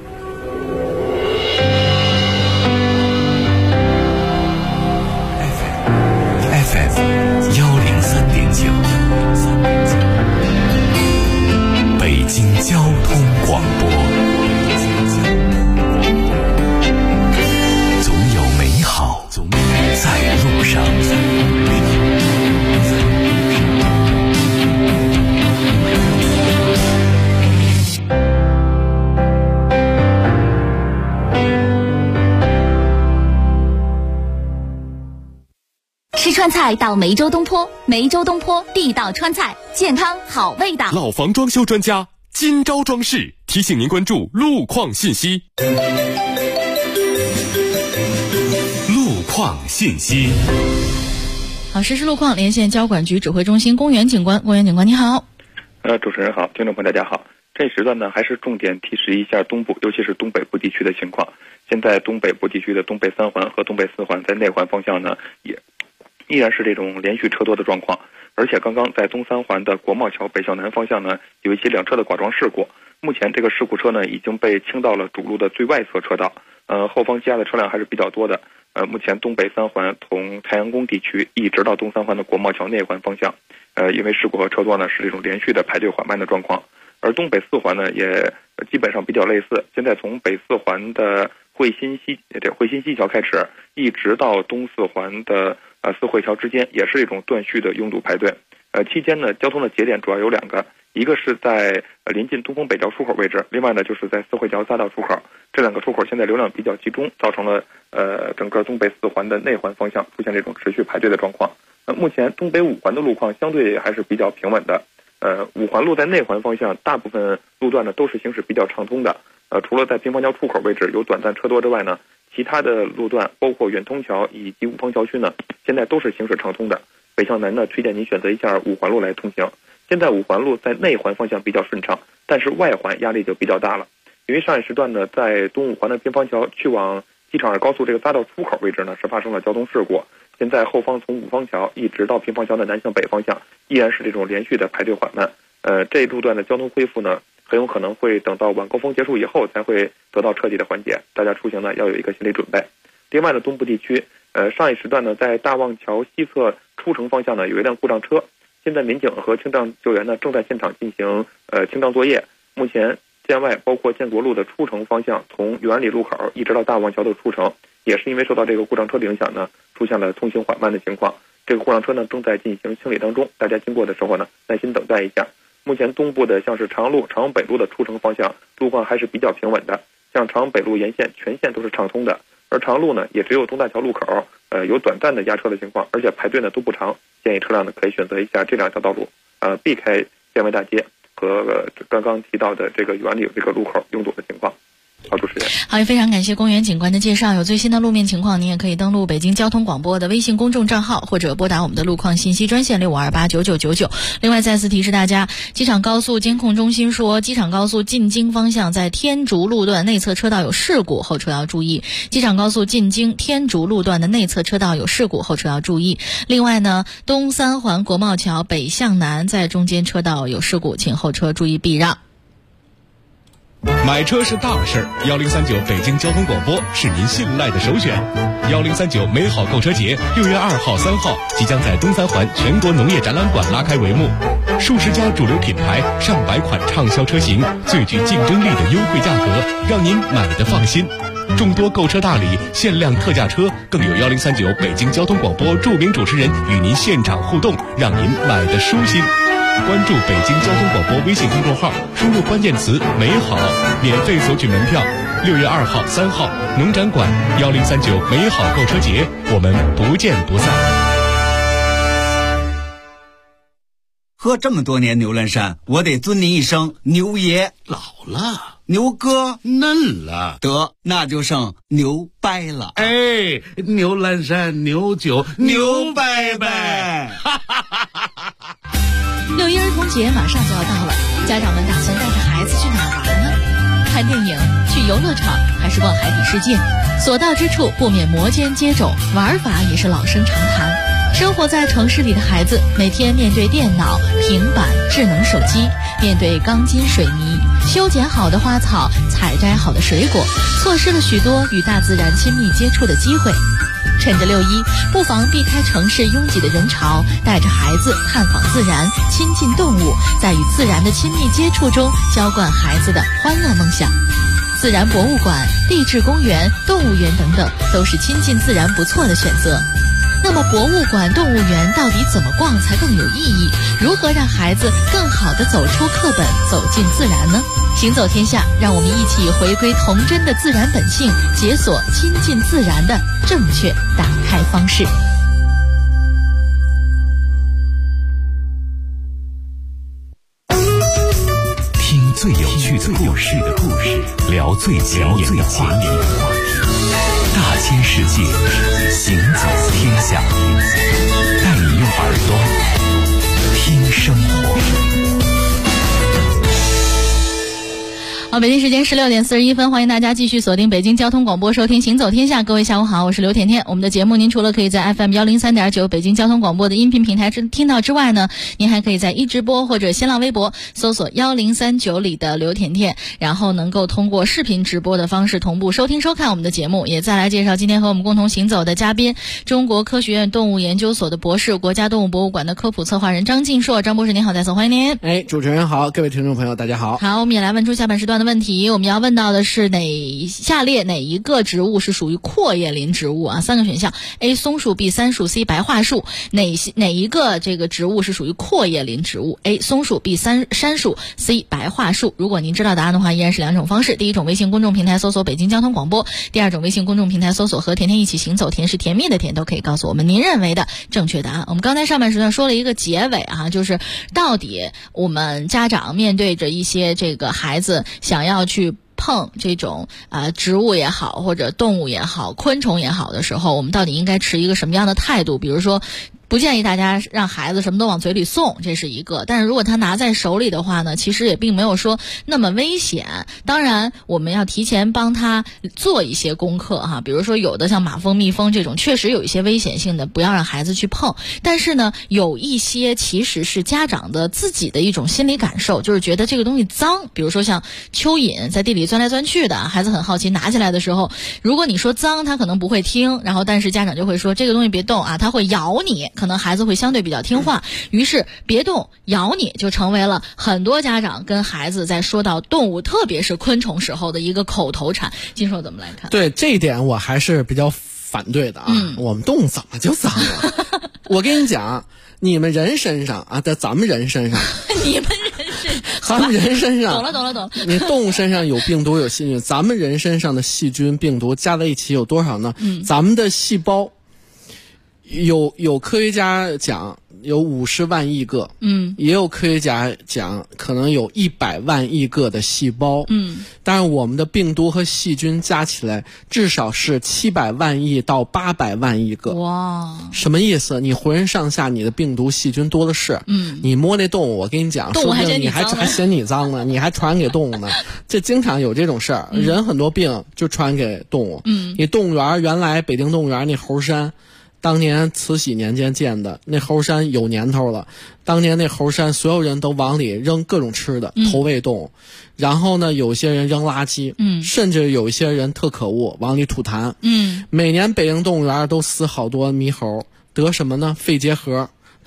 103.9，北京交通广播，总有美好在路上。 吃川菜到梅州东坡，梅州东坡地道川菜，健康好味道。 老房装修专家金招装饰提醒您关注路况信息。 路况信息。 好，实时路况，连线交管局指挥中心公园警官。公园警官你好。 主持人好，听众朋友大家好。这一时段呢，还是重点提示一下东部，尤其是东北部地区的情况。现在东北部地区的东北3环和东北4环在内环方向呢，也依然是这种连续车多的状况，而且刚刚在东3环的国贸桥北向南方向呢，有一起2车的剐撞事故。目前这个事故车呢已经被倾到了主路的最外侧车道，后方积压的车辆还是比较多的。目前东北3环从太阳宫地区一直到东3环的国贸桥内环方向，因为事故和车多呢是这种连续的排队缓慢的状况。而东北4环呢也基本上比较类似，现在从北4环的汇新西桥开始，一直到东4环的四惠桥之间，也是一种断续的拥堵排队。期间呢，交通的节点主要有2个，一个是在临近东风北桥出口位置，另外呢就是在四惠桥匝道出口。这2个出口现在流量比较集中，造成了整个东北4环的内环方向出现这种持续排队的状况。目前东北5环的路况相对还是比较平稳的。5环路在内环方向大部分路段呢都是行驶比较畅通的。除了在平房桥出口位置有短暂车多之外呢，其他的路段包括远通桥以及五方桥区呢，现在都是行驶畅通的。北向南呢，推荐您选择一下5环路来通行。现在5环路在内环方向比较顺畅，但是外环压力就比较大了。因为上一时段呢，在东5环的平房桥去往机场2高速这个匝道出口位置呢，是发生了交通事故。现在后方从五方桥一直到平房桥的南向北方向，依然是这种连续的排队缓慢。这一路段的交通恢复呢，很有可能会等到晚高峰结束以后才会得到彻底的缓解，大家出行呢要有一个心理准备。另外呢，东部地区，上一时段呢，在大望桥西侧出城方向呢有一辆故障车，现在民警和清障救援呢正在现场进行清障作业。目前建外包括建国路的出城方向，从元里路口一直到大望桥的出城，也是因为受到这个故障车的影响呢，出现了通行缓慢的情况。这个故障车呢正在进行清理当中，大家经过的时候呢耐心等待一下。目前东部的像是长阳路、长阳北路的出城方向路况还是比较平稳的，像长阳北路沿线全线都是畅通的，而长阳路呢也只有东大桥路口有短暂的压车的情况，而且排队呢都不长，建议车辆呢可以选择一下这2条道路，避开建外大街和刚刚提到的这个元里这个路口拥堵的情况。好，主持人。 好，也非常感谢公园警官的介绍。有最新的路面情况，您也可以登录北京交通广播的微信公众账号，或者拨打我们的路况信息专线65289999。另外，再次提示大家，机场高速监控中心说，机场高速进京方向在天竺路段内侧车道有事故，后车要注意。机场高速进京天竺路段的内侧车道有事故，后车要注意。另外呢，东3环国贸桥北向南在中间车道有事故，请后车注意避让。 买车是大事，1039北京交通广播是您信赖的首选。1039美好购车节6月2号、3号即将在东3环全国农业展览馆拉开帷幕。 数十家主流品牌、上百款畅销车型，最具竞争力的优惠价格，让您买得放心。众多购车大礼、限量特价车，更有1039北京交通广播著名主持人与您现场互动，让您买得舒心。关注北京交通广播微信公众号，输入关键词“美好”，免费索取门票。6月2号、3号，农展馆1039美好购车节，我们不见不散。 喝这么多年牛栏山，我得尊您一声牛爷。 老了， 牛哥嫩了， 得那就剩牛掰了。 哎，牛栏山牛酒牛掰掰。 6一儿童节马上就要到了，家长们打算带着孩子去哪儿玩呢？看电影、去游乐场，还是逛海底世界？所到之处不免摩肩接踵，玩法也是老生常谈。生活在城市里的孩子，每天面对电脑、平板、智能手机，面对钢筋水泥，修剪好的花草，采摘好的水果，错失了许多与大自然亲密接触的机会。趁着6一，不妨避开城市拥挤的人潮，带着孩子探访自然，亲近动物，在与自然的亲密接触中浇灌孩子的欢乐梦想。自然博物馆、地质公园、动物园等等，都是亲近自然不错的选择。那么博物馆、动物园到底怎么逛才更有意义？如何让孩子更好地走出课本，走进自然呢？行走天下，让我们一起回归童真的自然本性，解锁亲近自然的正确打开方式。 听最有趣的故事，聊最前沿的话题，大千世界，行走天下，带你用耳朵听生活。 好，北京时间16点41分，欢迎大家继续锁定北京交通广播，收听《行走天下》。各位下午好，我是刘甜甜。我们的节目您除了可以在 FM 103.9北京交通广播的音频平台听到之外呢，您还可以在一直播或者新浪微博搜索1039里的刘甜甜，然后能够通过视频直播的方式同步收听收看我们的节目。也再来介绍今天和我们共同行走的嘉宾，中国科学院动物研究所的博士，国家动物博物馆的科普策划人张晋硕。张博士您好，在此欢迎您。 哎，主持人好，各位听众朋友大家好。 好，我们也来问出下半时段的问题。我们要问到的是下列哪一个植物是属于阔叶林植物啊？3个选项 ：A 松树 ，B 杉树 ，C 白桦树。哪一个这个植物是属于阔叶林植物 ？A 松树 ，B 杉树 ，C 白桦树。如果您知道答案的话，依然是2种方式：第一种微信公众平台搜索北京交通广播；第二种微信公众平台搜索和甜甜一起行走，甜是甜蜜的甜，都可以告诉我们您认为的正确答案。我们刚才上半时段说了一个结尾啊，就是到底我们家长面对着一些这个孩子想要去碰这种植物也好，或者动物也好，昆虫也好的时候，我们到底应该持一个什么样的态度？比如说，不建议大家让孩子什么都往嘴里送，这是一个。但是如果他拿在手里的话呢，其实也并没有说那么危险。当然，我们要提前帮他做一些功课哈，比如说有的像马蜂、蜜蜂这种，确实有一些危险性的，不要让孩子去碰。但是呢，有一些其实是家长的自己的一种心理感受，就是觉得这个东西脏。比如说像蚯蚓在地里钻来钻去的，孩子很好奇，拿起来的时候，如果你说脏，他可能不会听，然后但是家长就会说这个东西别动啊，它会咬你。可能孩子会相对比较听话，于是别动咬你就成为了很多家长跟孩子在说到动物特别是昆虫时候的一个口头禅。金硕怎么来看？ 对这一点我还是比较反对的啊。我们动物怎么就脏了？我跟你讲，你们人身上啊，在咱们人身上你们人身上咱们人身上懂了你动物身上有病毒有细菌，咱们人身上的细菌病毒加在一起有多少呢？咱们的细胞有科学家讲有50万亿个，也有科学家讲可能有100万亿个的细胞，但是我们的病毒和细菌加起来至少是700万亿到800万亿个。 哇， 什么意思？你浑身上下你的病毒细菌多的是，你摸那动物，我跟你讲，说不定你还嫌你脏呢，你还传给动物呢。这经常有这种事儿，人很多病就传给动物。你动物园原来北京动物园那猴山。当年慈禧年间建的那猴山有年头了，当年那猴山所有人都往里扔各种吃的投喂动物，然后呢有些人扔垃圾，甚至有一些人特可恶往里吐痰，每年北京动物园都死好多猕猴，得什么呢？肺结核，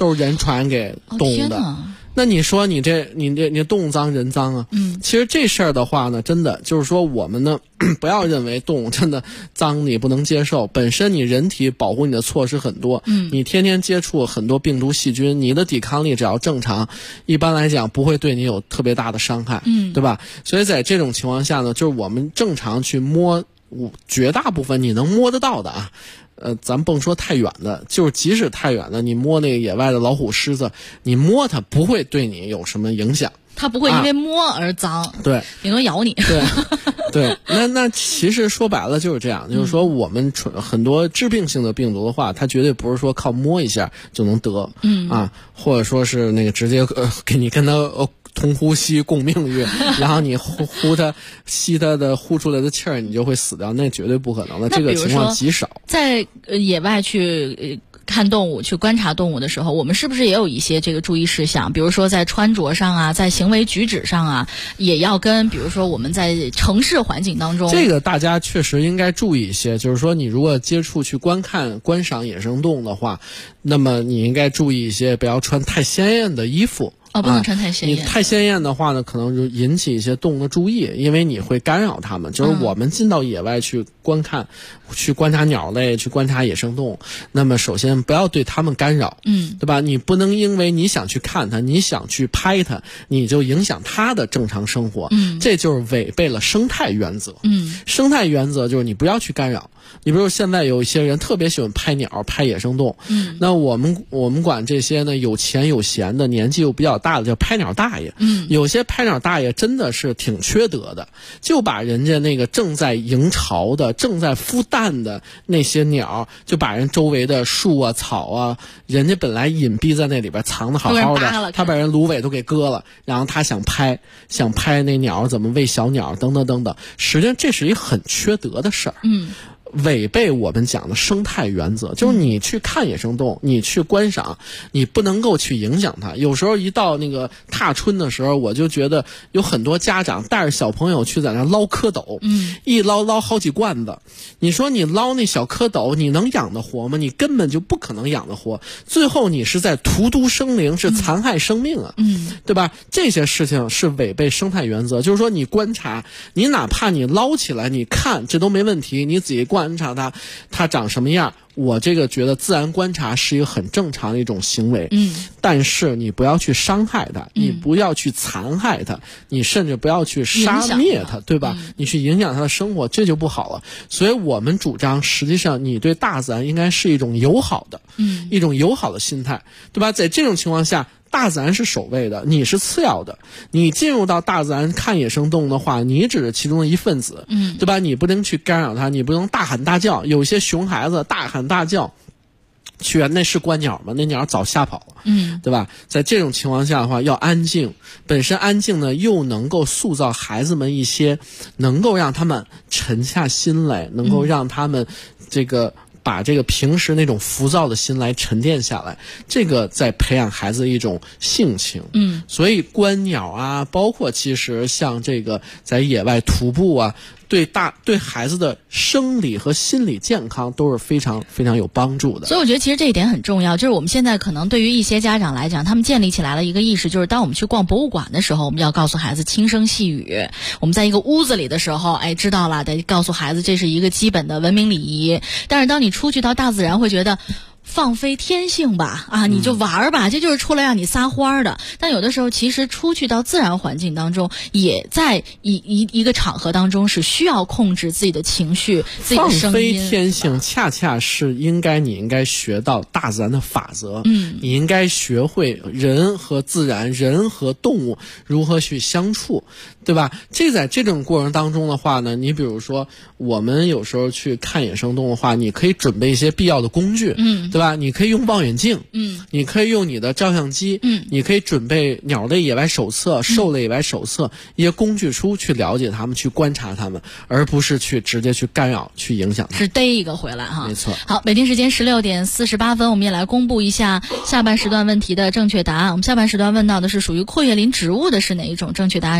都是人传染给动物的。那你说你动物脏人脏啊？其实这事儿的话呢，真的就是说我们呢不要认为动物真的脏你不能接受，本身你人体保护你的措施很多，你天天接触很多病毒细菌，你的抵抗力只要正常，一般来讲不会对你有特别大的伤害，对吧？所以在这种情况下呢，就是我们正常去摸，绝大部分你能摸得到的啊。咱甭说太远的，就是即使太远的，你摸那个野外的老虎、狮子，你摸它不会对你有什么影响， 它不会因为摸而脏， 对， 顶多咬你。 对，那其实说白了就是这样，就是说我们很多致病性的病毒的话，它绝对不是说靠摸一下就能得，或者说是那个直接给你跟它同呼吸共命运，然后你吸它的呼出来的气儿，你就会死掉，那绝对不可能的，这个情况极少。 在野外去看动物、去观察动物的时候，我们是不是也有一些这个注意事项？比如说在穿着上啊，在行为举止上啊，也要跟比如说我们在城市环境当中， 这个大家确实应该注意一些。就是说，你如果接触去观赏野生动物的话，那么你应该注意一些，不要穿太鲜艳的衣服。 不能穿太鲜艳。 你太鲜艳的话呢，可能就引起一些动物的注意，因为你会干扰它们。就是我们进到野外去观察鸟类，去观察野生动物，那么首先不要对它们干扰，对吧？你不能因为你想去看它，你想去拍它，你就影响它的正常生活，这就是违背了生态原则。生态原则就是你不要去干扰。你比如现在有一些人特别喜欢拍鸟、拍野生动物，那我们管这些呢有钱有闲的、年纪又比较大的叫拍鸟大爷。有些拍鸟大爷真的是挺缺德的，就把人家那个正在营巢的、正在孵蛋的那些鸟，就把人周围的树啊、草啊，人家本来隐蔽在那里边藏得好好的，他把人芦苇都给割了，然后他想拍那鸟怎么喂小鸟等等等等，实际上这是一很缺德的事儿。违背我们讲的生态原则，就是你去看野生动物，你去观赏，你不能够去影响它。有时候一到那个踏春的时候，我就觉得有很多家长带着小朋友去在那捞蝌蚪，一捞好几罐子。你说你捞那小蝌蚪，你能养得活吗？你根本就不可能养得活，最后你是在荼毒生灵，是残害生命啊，对吧？这些事情是违背生态原则。就是说你观察，你哪怕你捞起来你看，这都没问题，你仔细观察它长什么样，我这个觉得自然观察是一个很正常的一种行为。但是你不要去伤害它，你不要去残害它，你甚至不要去杀灭它，对吧？你去影响它的生活，这就不好了。所以我们主张，实际上你对大自然应该是一种友好的，一种友好的心态，对吧？在这种情况下，大自然是首位的，你是次要的。你进入到大自然看野生动物的话，你只是其中的一份子，对吧？你不能去干扰它，你不能大喊大叫。有些熊孩子大喊大叫，那是观鸟吗？那鸟早吓跑了，对吧？在这种情况下的话，要安静。本身安静呢，又能够塑造孩子们一些，能够让他们沉下心来，能够让他们把这个平时那种浮躁的心来沉淀下来，这个在培养孩子一种性情。所以观鸟啊，包括其实像这个在野外徒步啊，对孩子的生理和心理健康都是非常非常有帮助的。 所以我觉得其实这一点很重要，就是我们现在可能对于一些家长来讲，他们建立起来了一个意识，就是当我们去逛博物馆的时候，我们要告诉孩子轻声细语。我们在一个屋子里的时候，知道了，得告诉孩子这是一个基本的文明礼仪。但是当你出去到大自然，会觉得放飞天性吧，你就玩吧，这就是出来让你撒欢的。但有的时候其实出去到自然环境当中，也在一个场合当中是需要控制自己的情绪，自己的声音。 放飞天性恰恰是你应该学到大自然的法则，你应该学会人和自然、人和动物如何去相处，对吧？在这种过程当中的话呢，你比如说我们有时候去看野生动物的话，你可以准备一些必要的工具，对吧？你可以用望远镜，你可以用你的照相机，你可以准备鸟类野外手册、兽类野外手册，一些工具书去了解它们，去观察它们，而不是去直接去干扰、去影响它。 是逮一个回来哈。 没错。 好，北京时间16点48分，我们也来公布一下下半时段问题的正确答案。我们下半时段问到的是属于阔叶林植物的是哪一种？正确答案是 C 100。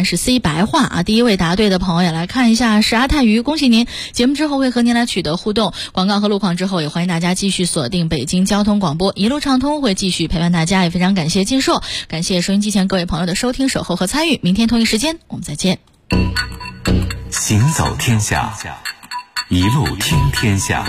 白话啊。第一位答对的朋友也来看一下是阿泰鱼，恭喜您！节目之后会和您来取得互动，广告和路况之后也欢迎大家继续锁定北京交通广播，一路畅通会继续陪伴大家，也非常感谢金硕，感谢收音机前各位朋友的收听、守候和参与。明天同一时间我们再见。 行走天下，一路听天下。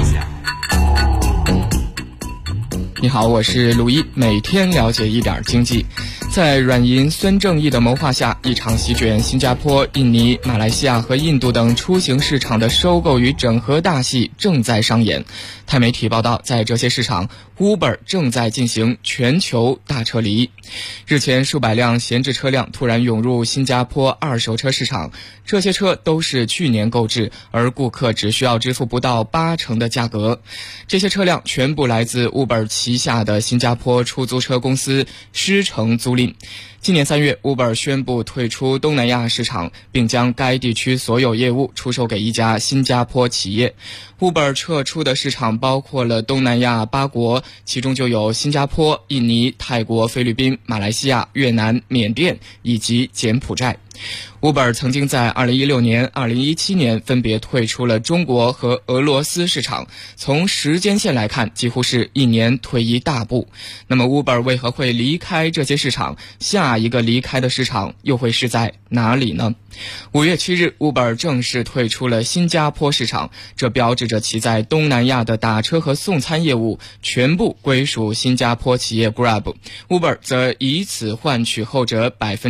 你好，我是陆一，每天了解一点经济。在软银孙正义的谋划下，一场席卷新加坡、印尼、马来西亚和印度等出行市场的收购与整合大戏正在上演。泰媒体报道，在这些市场 Uber 正在进行全球大撤离。日前，数百辆闲置车辆突然涌入新加坡二手车市场，这些车都是去年购置，而顾客只需要支付不到80%的价格。这些车辆全部来自 Uber 旗下的新加坡出租车公司狮城租赁。今年3月 Uber 宣布退出东南亚市场，并将该地区所有业务出售给一家新加坡企业。Uber 撤出的市场包括了东南亚8国，其中就有新加坡、印尼、泰国、菲律宾、马来西亚、越南、缅甸以及柬埔寨。Uber 曾经在2016年、2017年分别退出了中国和俄罗斯市场，从时间线来看，几乎是1年退一大步。那么 Uber 为何会离开这些市场？下一个离开的市场又会是在哪里呢？5月7日 Uber 正式退出了新加坡市场，这标志着其在东南亚的打车和送餐业务全部归属新加坡企业 Grab， Uber 则以此换取后者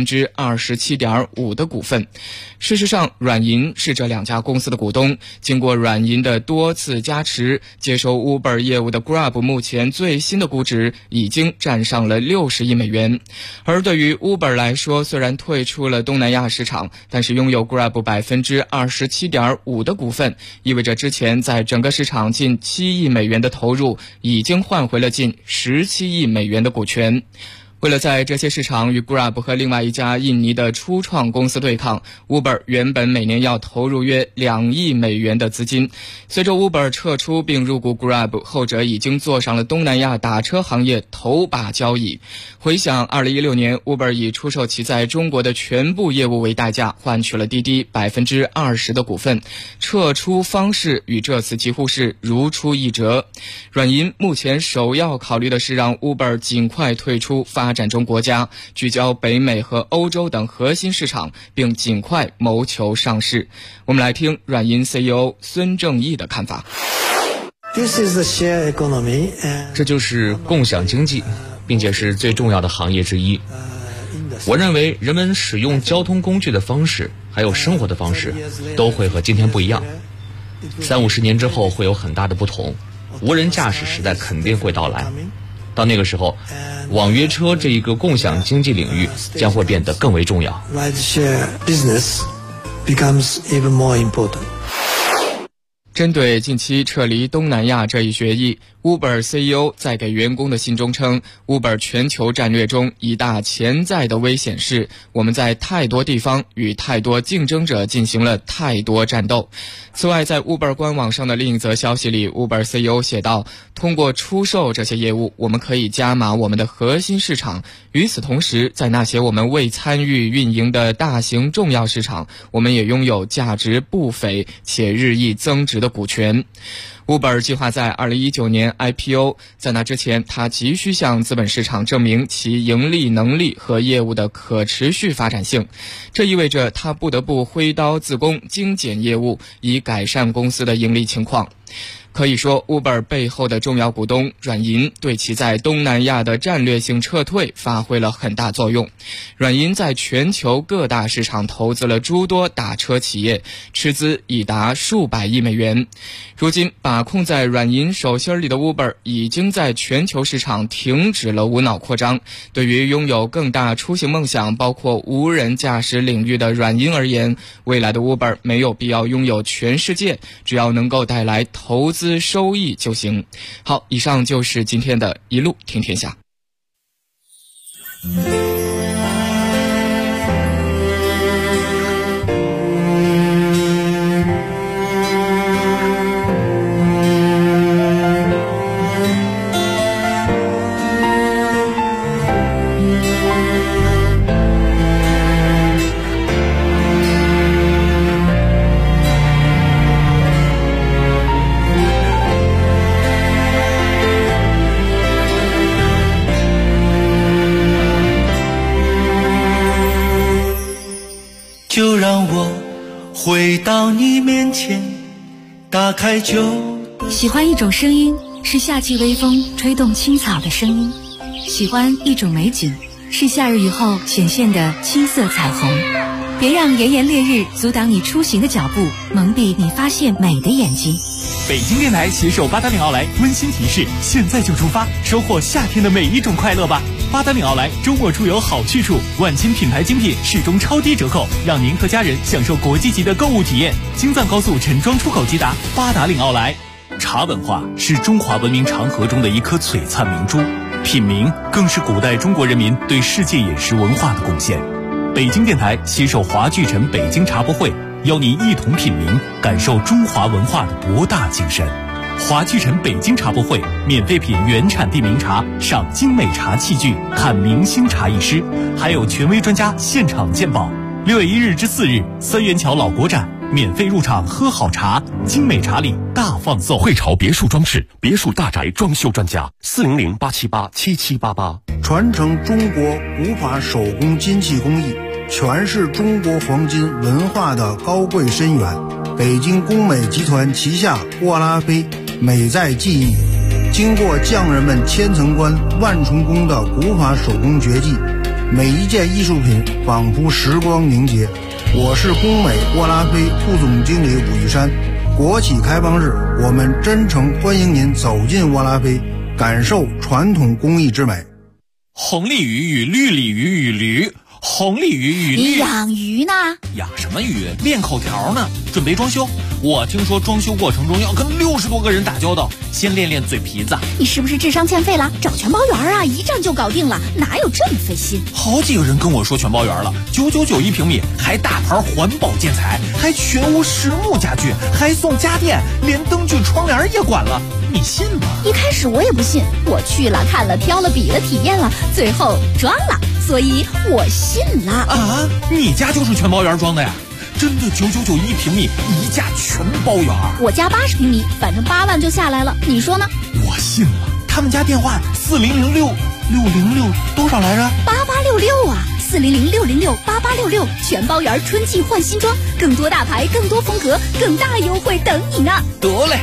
27.5% 的股份。事实上，软银是这2家公司的股东，经过软银的多次加持，接收 Uber 业务的 Grab 目前最新的估值已经站上了60亿美元。而对于 Uber 来说，虽然退出了东南亚市场，但是拥有 Grab 27.5% 的股份，意味着之前在整个市场近7亿美元的投入，已经换回了近17亿美元的股权。为了在这些市场与 Grab 和另外一家印尼的初创公司对抗， Uber 原本每年要投入约2亿美元的资金。随着 Uber 撤出并入股 Grab， 后者已经坐上了东南亚打车行业头把交椅。回想2016年 Uber 以出售其在中国的全部业务为代价，换取了滴滴 20% 的股份。撤出方式与这次几乎是如出一辙。软银目前首要考虑的是让 Uber 尽快退出发展中国家，聚焦北美和欧洲等核心市场，并尽快谋求上市。我们来听软银 CEO 孙正义的看法。 这就是共享经济，并且是最重要的行业之一。我认为人们使用交通工具的方式，还有生活的方式，都会和今天不一样。30-50年之后会有很大的不同，无人驾驶时代肯定会到来。到那个时候，网约车这一个共享经济领域将会变得更为重要。 针对近期撤离东南亚这一决议， Uber CEO 在给员工的信中称， Uber 全球战略中一大潜在的危险是，我们在太多地方与太多竞争者进行了太多战斗。此外，在 Uber 官网上的另一则消息里， Uber CEO 写道，通过出售这些业务，我们可以加码我们的核心市场。与此同时，在那些我们未参与运营的大型重要市场，我们也拥有价值不菲且日益增值的股权。Uber 计划在2019年 IPO， 在那之前，它急需向资本市场证明其盈利能力和业务的可持续发展性。这意味着它不得不挥刀自宫，精简业务，以改善公司的盈利情况。可以说 Uber 背后的重要股东软银对其在东南亚的战略性撤退发挥了很大作用。软银在全球各大市场投资了诸多打车企业，斥资已达数百亿美元。如今把控在软银手心里的 Uber 已经在全球市场停止了无脑扩张。对于拥有更大出行梦想，包括无人驾驶领域的软银而言，未来的 Uber 没有必要拥有全世界，只要能够带来投资收益就行。好，以上就是今天的一路听天下。 回到你面前，打开就。 喜欢一种声音，是夏季微风吹动青草的声音；喜欢一种美景，是夏日雨后显现的七色彩虹。别让炎炎烈日阻挡你出行的脚步，蒙蔽你发现美的眼睛。 北京电台携手八达岭奥莱温馨提示：现在就出发，收获夏天的每一种快乐吧！八达岭奥莱周末出游好去处，万千品牌精品始终超低折扣，让您和家人享受国际级的购物体验。京藏高速陈庄出口即达，八达岭奥莱。茶文化是中华文明长河中的一颗璀璨明珠，品茗更是古代中国人民对世界饮食文化的贡献。北京电台携手华聚城北京茶博会，邀您一同品茗，感受中华文化的博大精深。华聚城北京茶博会，免费品原产地名茶，赏精美茶器具，看明星茶艺师，还有权威专家现场鉴宝。6月1日至4日，三元桥老国展，免费入场喝好茶，精美茶礼大放送。 汇潮别墅装饰，别墅大宅装修专家，400-878-7788。 传承中国古法手工金器工艺，诠释中国黄金文化的高贵深远。北京工美集团旗下沃拉菲美在技艺，经过匠人们千层关万重工的古法手工绝技，每一件艺术品仿佛时光凝结。我是工美沃拉菲副总经理武玉山。国企开放日，我们真诚欢迎您走进沃拉菲，感受传统工艺之美。 红鲤鱼与绿鲤鱼与驴，红鲤鱼与绿。 你养鱼呢？ 养什么鱼？练口条呢，准备装修。我听说装修过程中要跟60多个人打交道，先练练嘴皮子。 你是不是智商欠费了？找全包圆啊，一站就搞定了，哪有这么费心？ 好几个人跟我说全包圆了，999一平米，还大牌环保建材，还全屋实木家具，还送家电，连灯具窗帘也管了，你信吗？ 一开始我也不信，我去了看了挑了比了体验了，最后装了，所以我信了。 啊，你家就是全包圆装的呀？真的999一平米，一价全包圆。 我家80平米，反正8万就下来了，你说呢？ 我信了。他们家电话4006多少来着 ？8866啊，4006068866，全包圆春季换新装，更多大牌，更多风格，更大优惠等你呢。 得嘞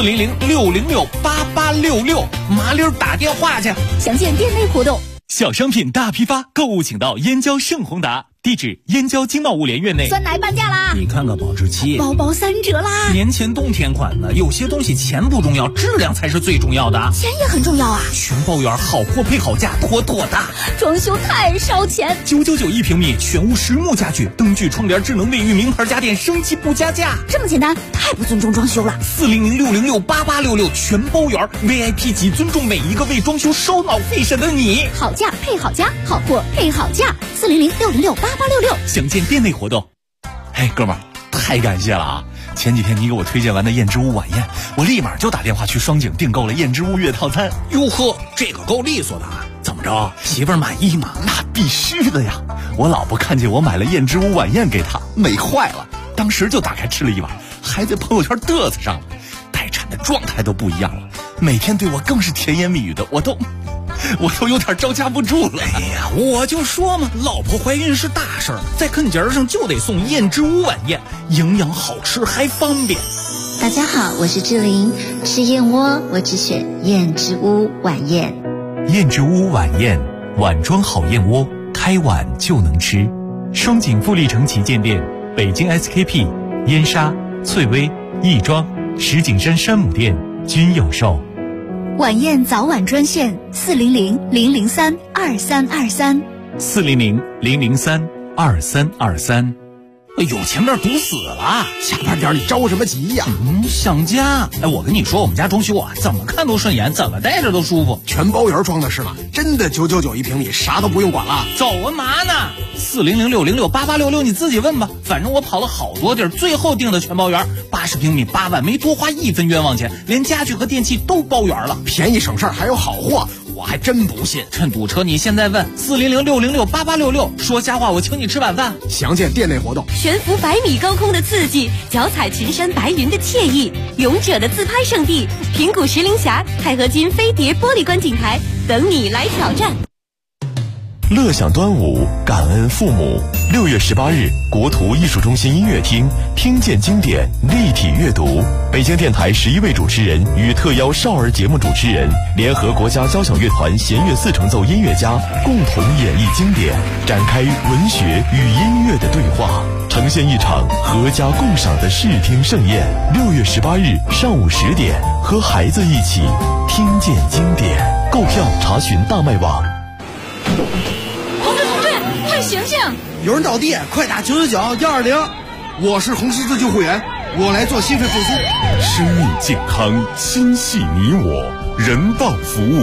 ，4006068866，麻溜打电话去。 详见店内活动。 小商品大批发，购物请到燕郊盛宏达，地址燕郊经贸物联院内。 酸奶半价啦！ 你看看保质期， 包包3折啦！ 年前冬天款的，有些东西钱不重要，质量才是最重要的。 钱也很重要啊！ 全包圆，好货配好价，妥妥的。 装修太烧钱 ，999一平米，全屋实木家具，灯具、窗帘、智能卫浴、名牌家电，升级不加价。 这么简单，太不尊重装修了。 4006068866，全包圆 ，VIP 级，尊重每一个为装修烧脑费神的你。 好价配好家，好货配好价，4006068866。 详见店内活动。哎，哥们儿，太感谢了啊！前几天你给我推荐完的燕之屋晚宴，我立马就打电话去双井订购了燕之屋月套餐。哟呵，这个够利索的啊！怎么着，媳妇儿满意吗？那必须的呀！我老婆看见我买了燕之屋晚宴给她，美坏了，当时就打开吃了一碗，还在朋友圈嘚瑟上了。待产的状态都不一样了，每天对我更是甜言蜜语的，我都有点招架不住了。哎呀，我就说嘛，老婆怀孕是大事儿，在跟节上就得送燕之屋晚宴，营养好吃还方便。 大家好，我是志玲，吃燕窝我只选燕之屋晚宴。 燕之屋晚宴，碗装好燕窝，开碗就能吃。双井富力城旗舰店、北京 SKP、燕莎、翠微、亦庄、石景山山姆店均有售。 晚宴早晚专线400-003-2323 400-003-2323。有前面堵死了， 下班点你着什么急呀？ 想家。哎，我跟你说，我们家装修啊，怎么看都顺眼，怎么待着都舒服。 全包圆装的是吧？真的999一平米，啥都不用管了。 走啊嘛呢？40006068866，你自己问吧。反正我跑了好多地儿，最后订的全包圆，80平米8万，没多花1分冤枉钱，连家具和电器都包圆了， 便宜省事儿还有好货。我还真不信， 趁堵车你现在问40006068866，说瞎话我请你吃晚饭。 详见店内活动。 悬浮100米高空的刺激，脚踩群山白云的惬意，勇者的自拍圣地平谷石林峡钛合金飞碟玻璃观景台等你来挑战。 乐享端午，感恩父母。6月18日，国图艺术中心音乐厅，听见经典，立体阅读。北京电台11位主持人与特邀少儿节目主持人，联合国家交响乐团弦乐4重奏音乐家，共同演绎经典，展开文学与音乐的对话，呈现一场合家共赏的视听盛宴。6月18日上午10点，和孩子一起听见经典。购票查询大麦网。 同志，快醒醒！ 有人倒地，快打999-120。我是红十字救护员，我来做心肺复苏。 生命健康，心系你我，人道服务。